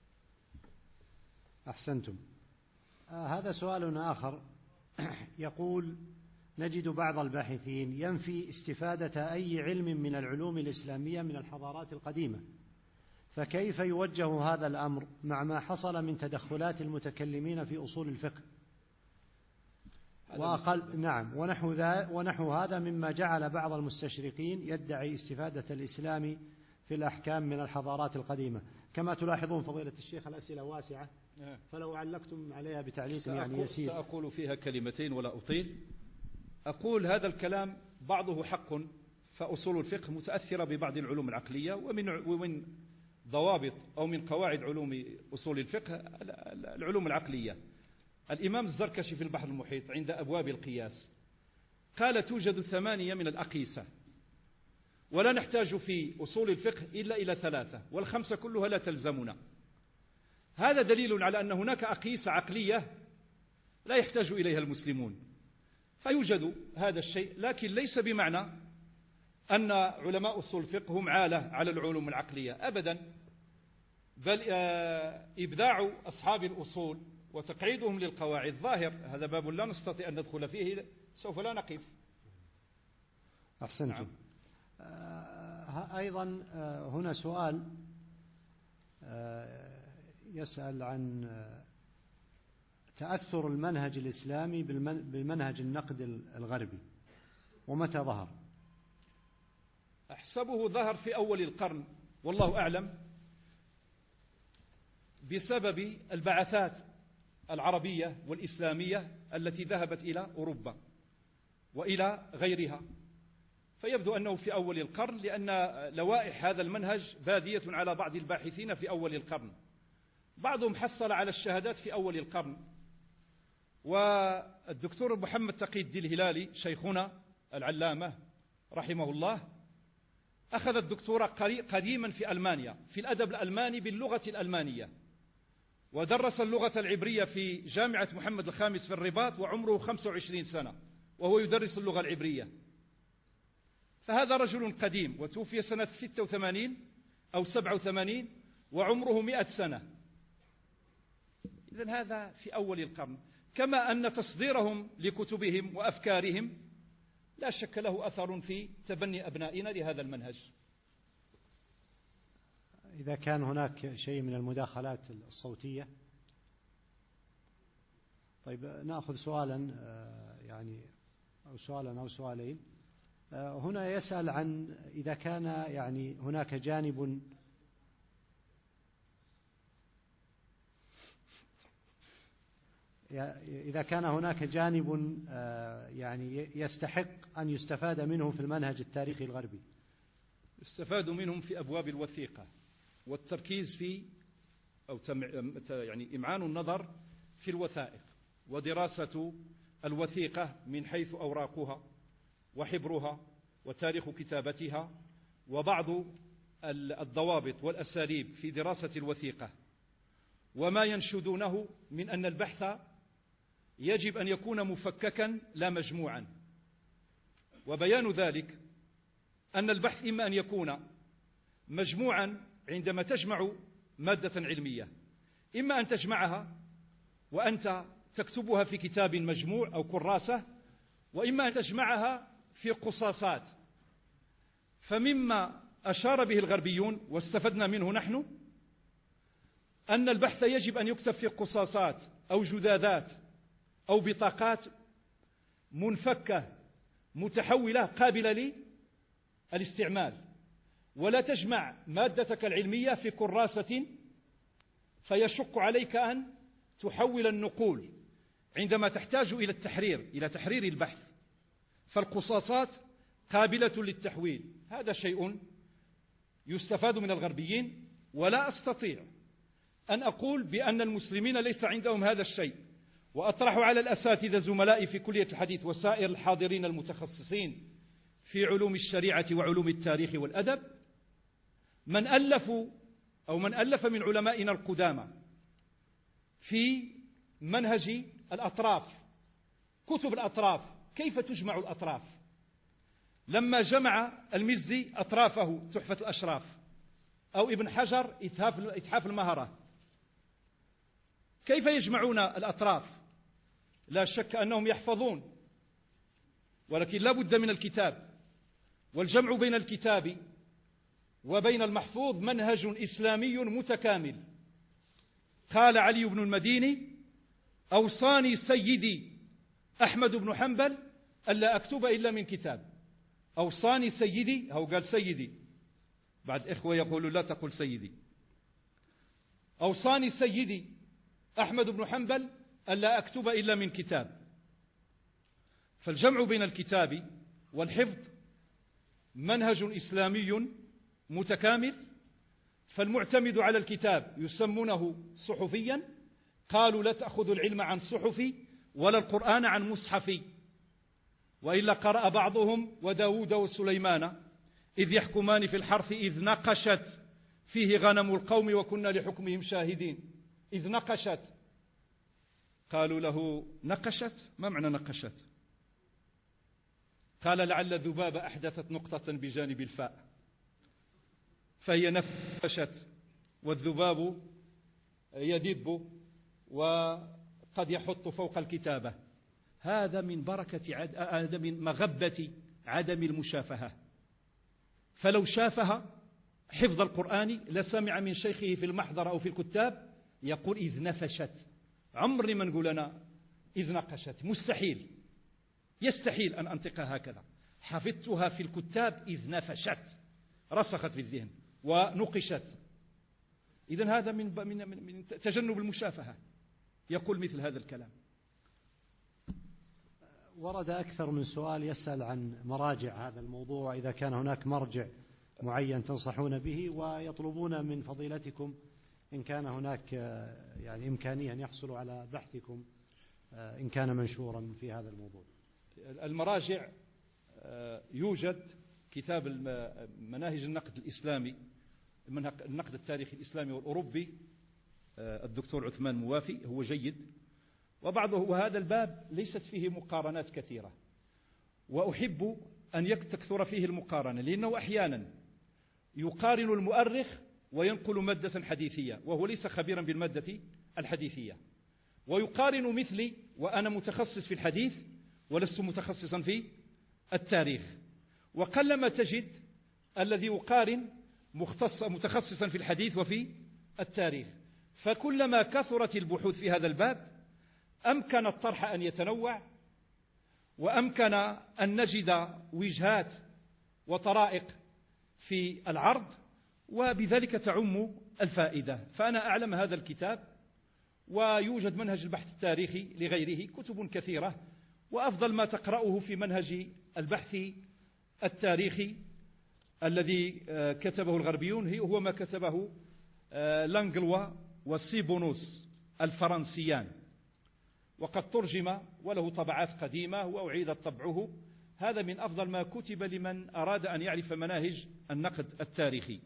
أحسنتم. هذا سؤال آخر يقول: نجد بعض الباحثين ينفي استفادة أي علم من العلوم الإسلامية من الحضارات القديمة، فكيف يوجه هذا الأمر مع ما حصل من تدخلات المتكلمين في أصول الفقه ونحو هذا مما جعل بعض المستشرقين يدعي استفادة الإسلام في الأحكام من الحضارات القديمة؟ كما تلاحظون فضيلة الشيخ الأسئلة واسعة، فلو علقتم عليها بتعليق يسير. سأقول فيها كلمتين ولا أطيل. أقول هذا الكلام بعضه حق، فأصول الفقه متأثرة ببعض العلوم العقلية، ومن ضوابط أو من قواعد علوم أصول الفقه العلوم العقلية. الإمام الزركشي في البحر المحيط عند أبواب القياس قال: توجد 8 من الأقيسة، ولا نحتاج في أصول الفقه إلا إلى 3، والخمسة كلها لا تلزمنا. هذا دليل على أن هناك أقيسة عقلية لا يحتاج إليها المسلمون، فيوجد هذا الشيء، لكن ليس بمعنى أن علماء أصول الفقه هم عالة على العلوم العقلية، أبدا، بل إبداع أصحاب الأصول وتقعيدهم للقواعد ظاهر. هذا باب لا نستطيع أن ندخل فيه، سوف لا نقف. أحسنتم. أيضا هنا سؤال يسأل عن تأثر المنهج الإسلامي بالمنهج النقد الغربي، ومتى ظهر؟ أحسبه ظهر في أول القرن، والله أعلم، بسبب البعثات العربية والإسلامية التي ذهبت إلى أوروبا وإلى غيرها، فيبدو أنه في أول القرن، لأن لوائح هذا المنهج بادية على بعض الباحثين في أول القرن، بعضهم حصل على الشهادات في أول القرن. والدكتور محمد تقي الدين الهلالي شيخنا العلامة رحمه الله أخذ الدكتوراه قديما في ألمانيا في الأدب الألماني باللغة الألمانية، ودرس اللغة العبرية في جامعة محمد الخامس في الرباط وعمره 25 سنة وهو يدرس اللغة العبرية. فهذا رجل قديم، وتوفي سنة 86 أو 87 وعمره 100 سنة. إذن هذا في أول القرن. كما أن تصديرهم لكتبهم وأفكارهم لا شك له أثر في تبني أبنائنا لهذا المنهج. إذا كان هناك شيء من المداخلات الصوتية، طيب نأخذ سؤالا يعني أو سؤالا أو سؤالين. هنا يسأل عن إذا كان يعني هناك جانب يعني يستحق أن يستفاد منه في المنهج التاريخي الغربي. يستفاد منهم في أبواب الوثيقة والتركيز في يعني إمعان النظر في الوثائق ودراسة الوثيقة من حيث أوراقها وحبرها وتاريخ كتابتها وبعض الضوابط والأساليب في دراسة الوثيقة، وما ينشدونه من أن البحث يجب أن يكون مفككا لا مجموعا. وبيان ذلك أن البحث إما أن يكون مجموعا عندما تجمع مادة علمية، إما أن تجمعها وأنت تكتبها في كتاب مجموع أو كراسة، وإما أن تجمعها في قصاصات. فمما أشار به الغربيون واستفدنا منه نحن أن البحث يجب أن يكتب في قصاصات أو جذاذات أو بطاقات منفكة متحولة قابلة للاستعمال، ولا تجمع مادتك العلمية في كراسة فيشق عليك أن تحول النقول عندما تحتاج إلى التحرير، إلى تحرير البحث. فالقصاصات قابلة للتحويل. هذا شيء يستفاد من الغربيين، ولا أستطيع أن أقول بأن المسلمين ليس عندهم هذا الشيء. وأطرح على الأساتذة زملائي في كلية الحديث وسائر الحاضرين المتخصصين في علوم الشريعة وعلوم التاريخ والأدب من ألف من علمائنا القدامى في منهج الأطراف، كتب الأطراف، كيف تجمع الأطراف. لما جمع المزي أطرافه تحفة الأشراف، أو ابن حجر إتحاف المهرة، كيف يجمعون الأطراف؟ لا شك أنهم يحفظون، ولكن لا بد من الكتاب. والجمع بين الكتاب وبين المحفوظ منهج إسلامي متكامل. قال علي بن المديني: أوصاني سيدي أحمد بن حنبل ألا أكتب إلا من كتاب. أوصاني سيدي، هو قال سيدي، بعد إخوة يقولوا لا تقول سيدي. أوصاني سيدي أحمد بن حنبل ألا أكتب إلا من كتاب. فالجمع بين الكتاب والحفظ منهج إسلامي متكامل. فالمعتمد على الكتاب يسمونه صحفيا، قالوا لا تأخذ العلم عن صحفي ولا القرآن عن مصحفي، وإلا قرأ بعضهم: وداود وسليمان إذ يحكمان في الحرث إذ نقشت فيه غنم القوم وكنا لحكمهم شاهدين. إذ نقشت، قالوا له: نقشت؟ ما معنى نقشت؟ قال لعل الذبابة أحدثت نقطة بجانب الفاء فهي نفشت، والذباب يدب وقد يحط فوق الكتابة. هذا من هذا من مغبة عدم المشافهة. فلو شافها حفظ القرآن لسمع من شيخه في المحضر أو في الكتاب يقول إذ نفشت. عمري ما نقول أنا إذ نقشت، مستحيل، يستحيل أن أنطقها هكذا. حفظتها في الكتاب إذ نفشت، رسخت في الذهن ونقشت. إذن هذا من تجنب المشافهة يقول مثل هذا الكلام. ورد أكثر من سؤال يسأل عن مراجع هذا الموضوع، إذا كان هناك مرجع معين تنصحون به، ويطلبون من فضيلتكم إن كان هناك يعني إمكانية أن يحصلوا على بحثكم إن كان منشورا في هذا الموضوع. المراجع يوجد كتاب مناهج النقد الإسلامي، النقد التاريخي الإسلامي والأوروبي، الدكتور عثمان موافي، هو جيد وبعضه، وهذا الباب ليست فيه مقارنات كثيرة، وأحب أن تكثر فيه المقارنة، لأنه أحيانا يقارن المؤرخ وينقل مادة حديثية وهو ليس خبيرا بالمادة الحديثية، ويقارن مثلي وأنا متخصص في الحديث ولست متخصصا في التاريخ. وقلما تجد الذي يقارن متخصصا في الحديث وفي التاريخ. فكلما كثرت البحوث في هذا الباب أمكن الطرح أن يتنوع، وأمكن أن نجد وجهات وطرائق في العرض، وبذلك تعم الفائدة. فأنا أعلم هذا الكتاب، ويوجد منهج البحث التاريخي لغيره كتب كثيرة، وأفضل ما تقرأه في منهج البحث التاريخي الذي كتبه الغربيون هو ما كتبه لانجلوا وسيبونوس الفرنسيان، وقد ترجم وله طبعات قديمة وأعيد طبعه. هذا من أفضل ما كتب لمن أراد أن يعرف مناهج النقد التاريخي.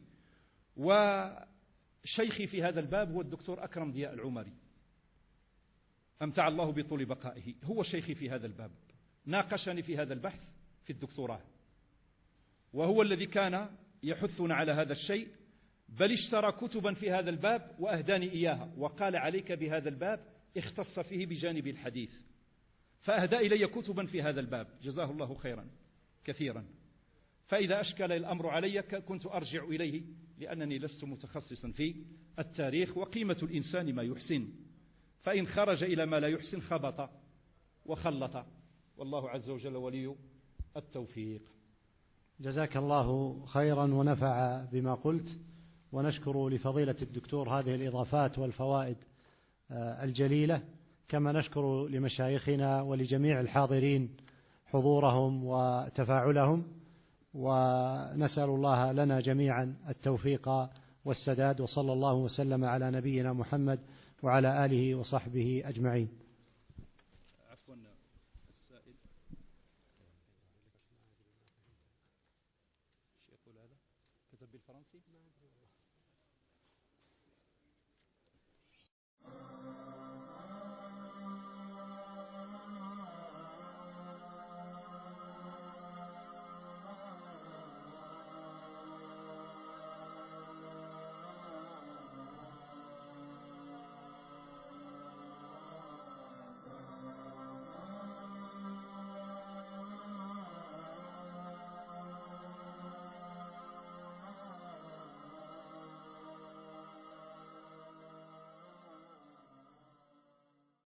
وشيخي في هذا الباب هو الدكتور أكرم ضياء العمري، أمتع الله بطول بقائه، هو شيخي في هذا الباب، ناقشني في هذا البحث في الدكتوراه، وهو الذي كان يحثنا على هذا الشيء، بل اشترى كتبا في هذا الباب وأهداني إياها، وقال عليك بهذا الباب، اختص فيه بجانب الحديث، فأهدى إلي كتبا في هذا الباب، جزاه الله خيرا كثيرا. فإذا أشكل الأمر علي كنت أرجع إليه، لأنني لست متخصصا في التاريخ، وقيمة الإنسان ما يحسن، فإن خرج إلى ما لا يحسن خبط وخلط، والله عز وجل ولي التوفيق. جزاك الله خيرا ونفع بما قلت، ونشكر لفضيلة الدكتور هذه الإضافات والفوائد الجليلة، كما نشكر لمشايخنا ولجميع الحاضرين حضورهم وتفاعلهم، ونسأل الله لنا جميعا التوفيق والسداد، وصلى الله وسلم على نبينا محمد وعلى آله وصحبه أجمعين.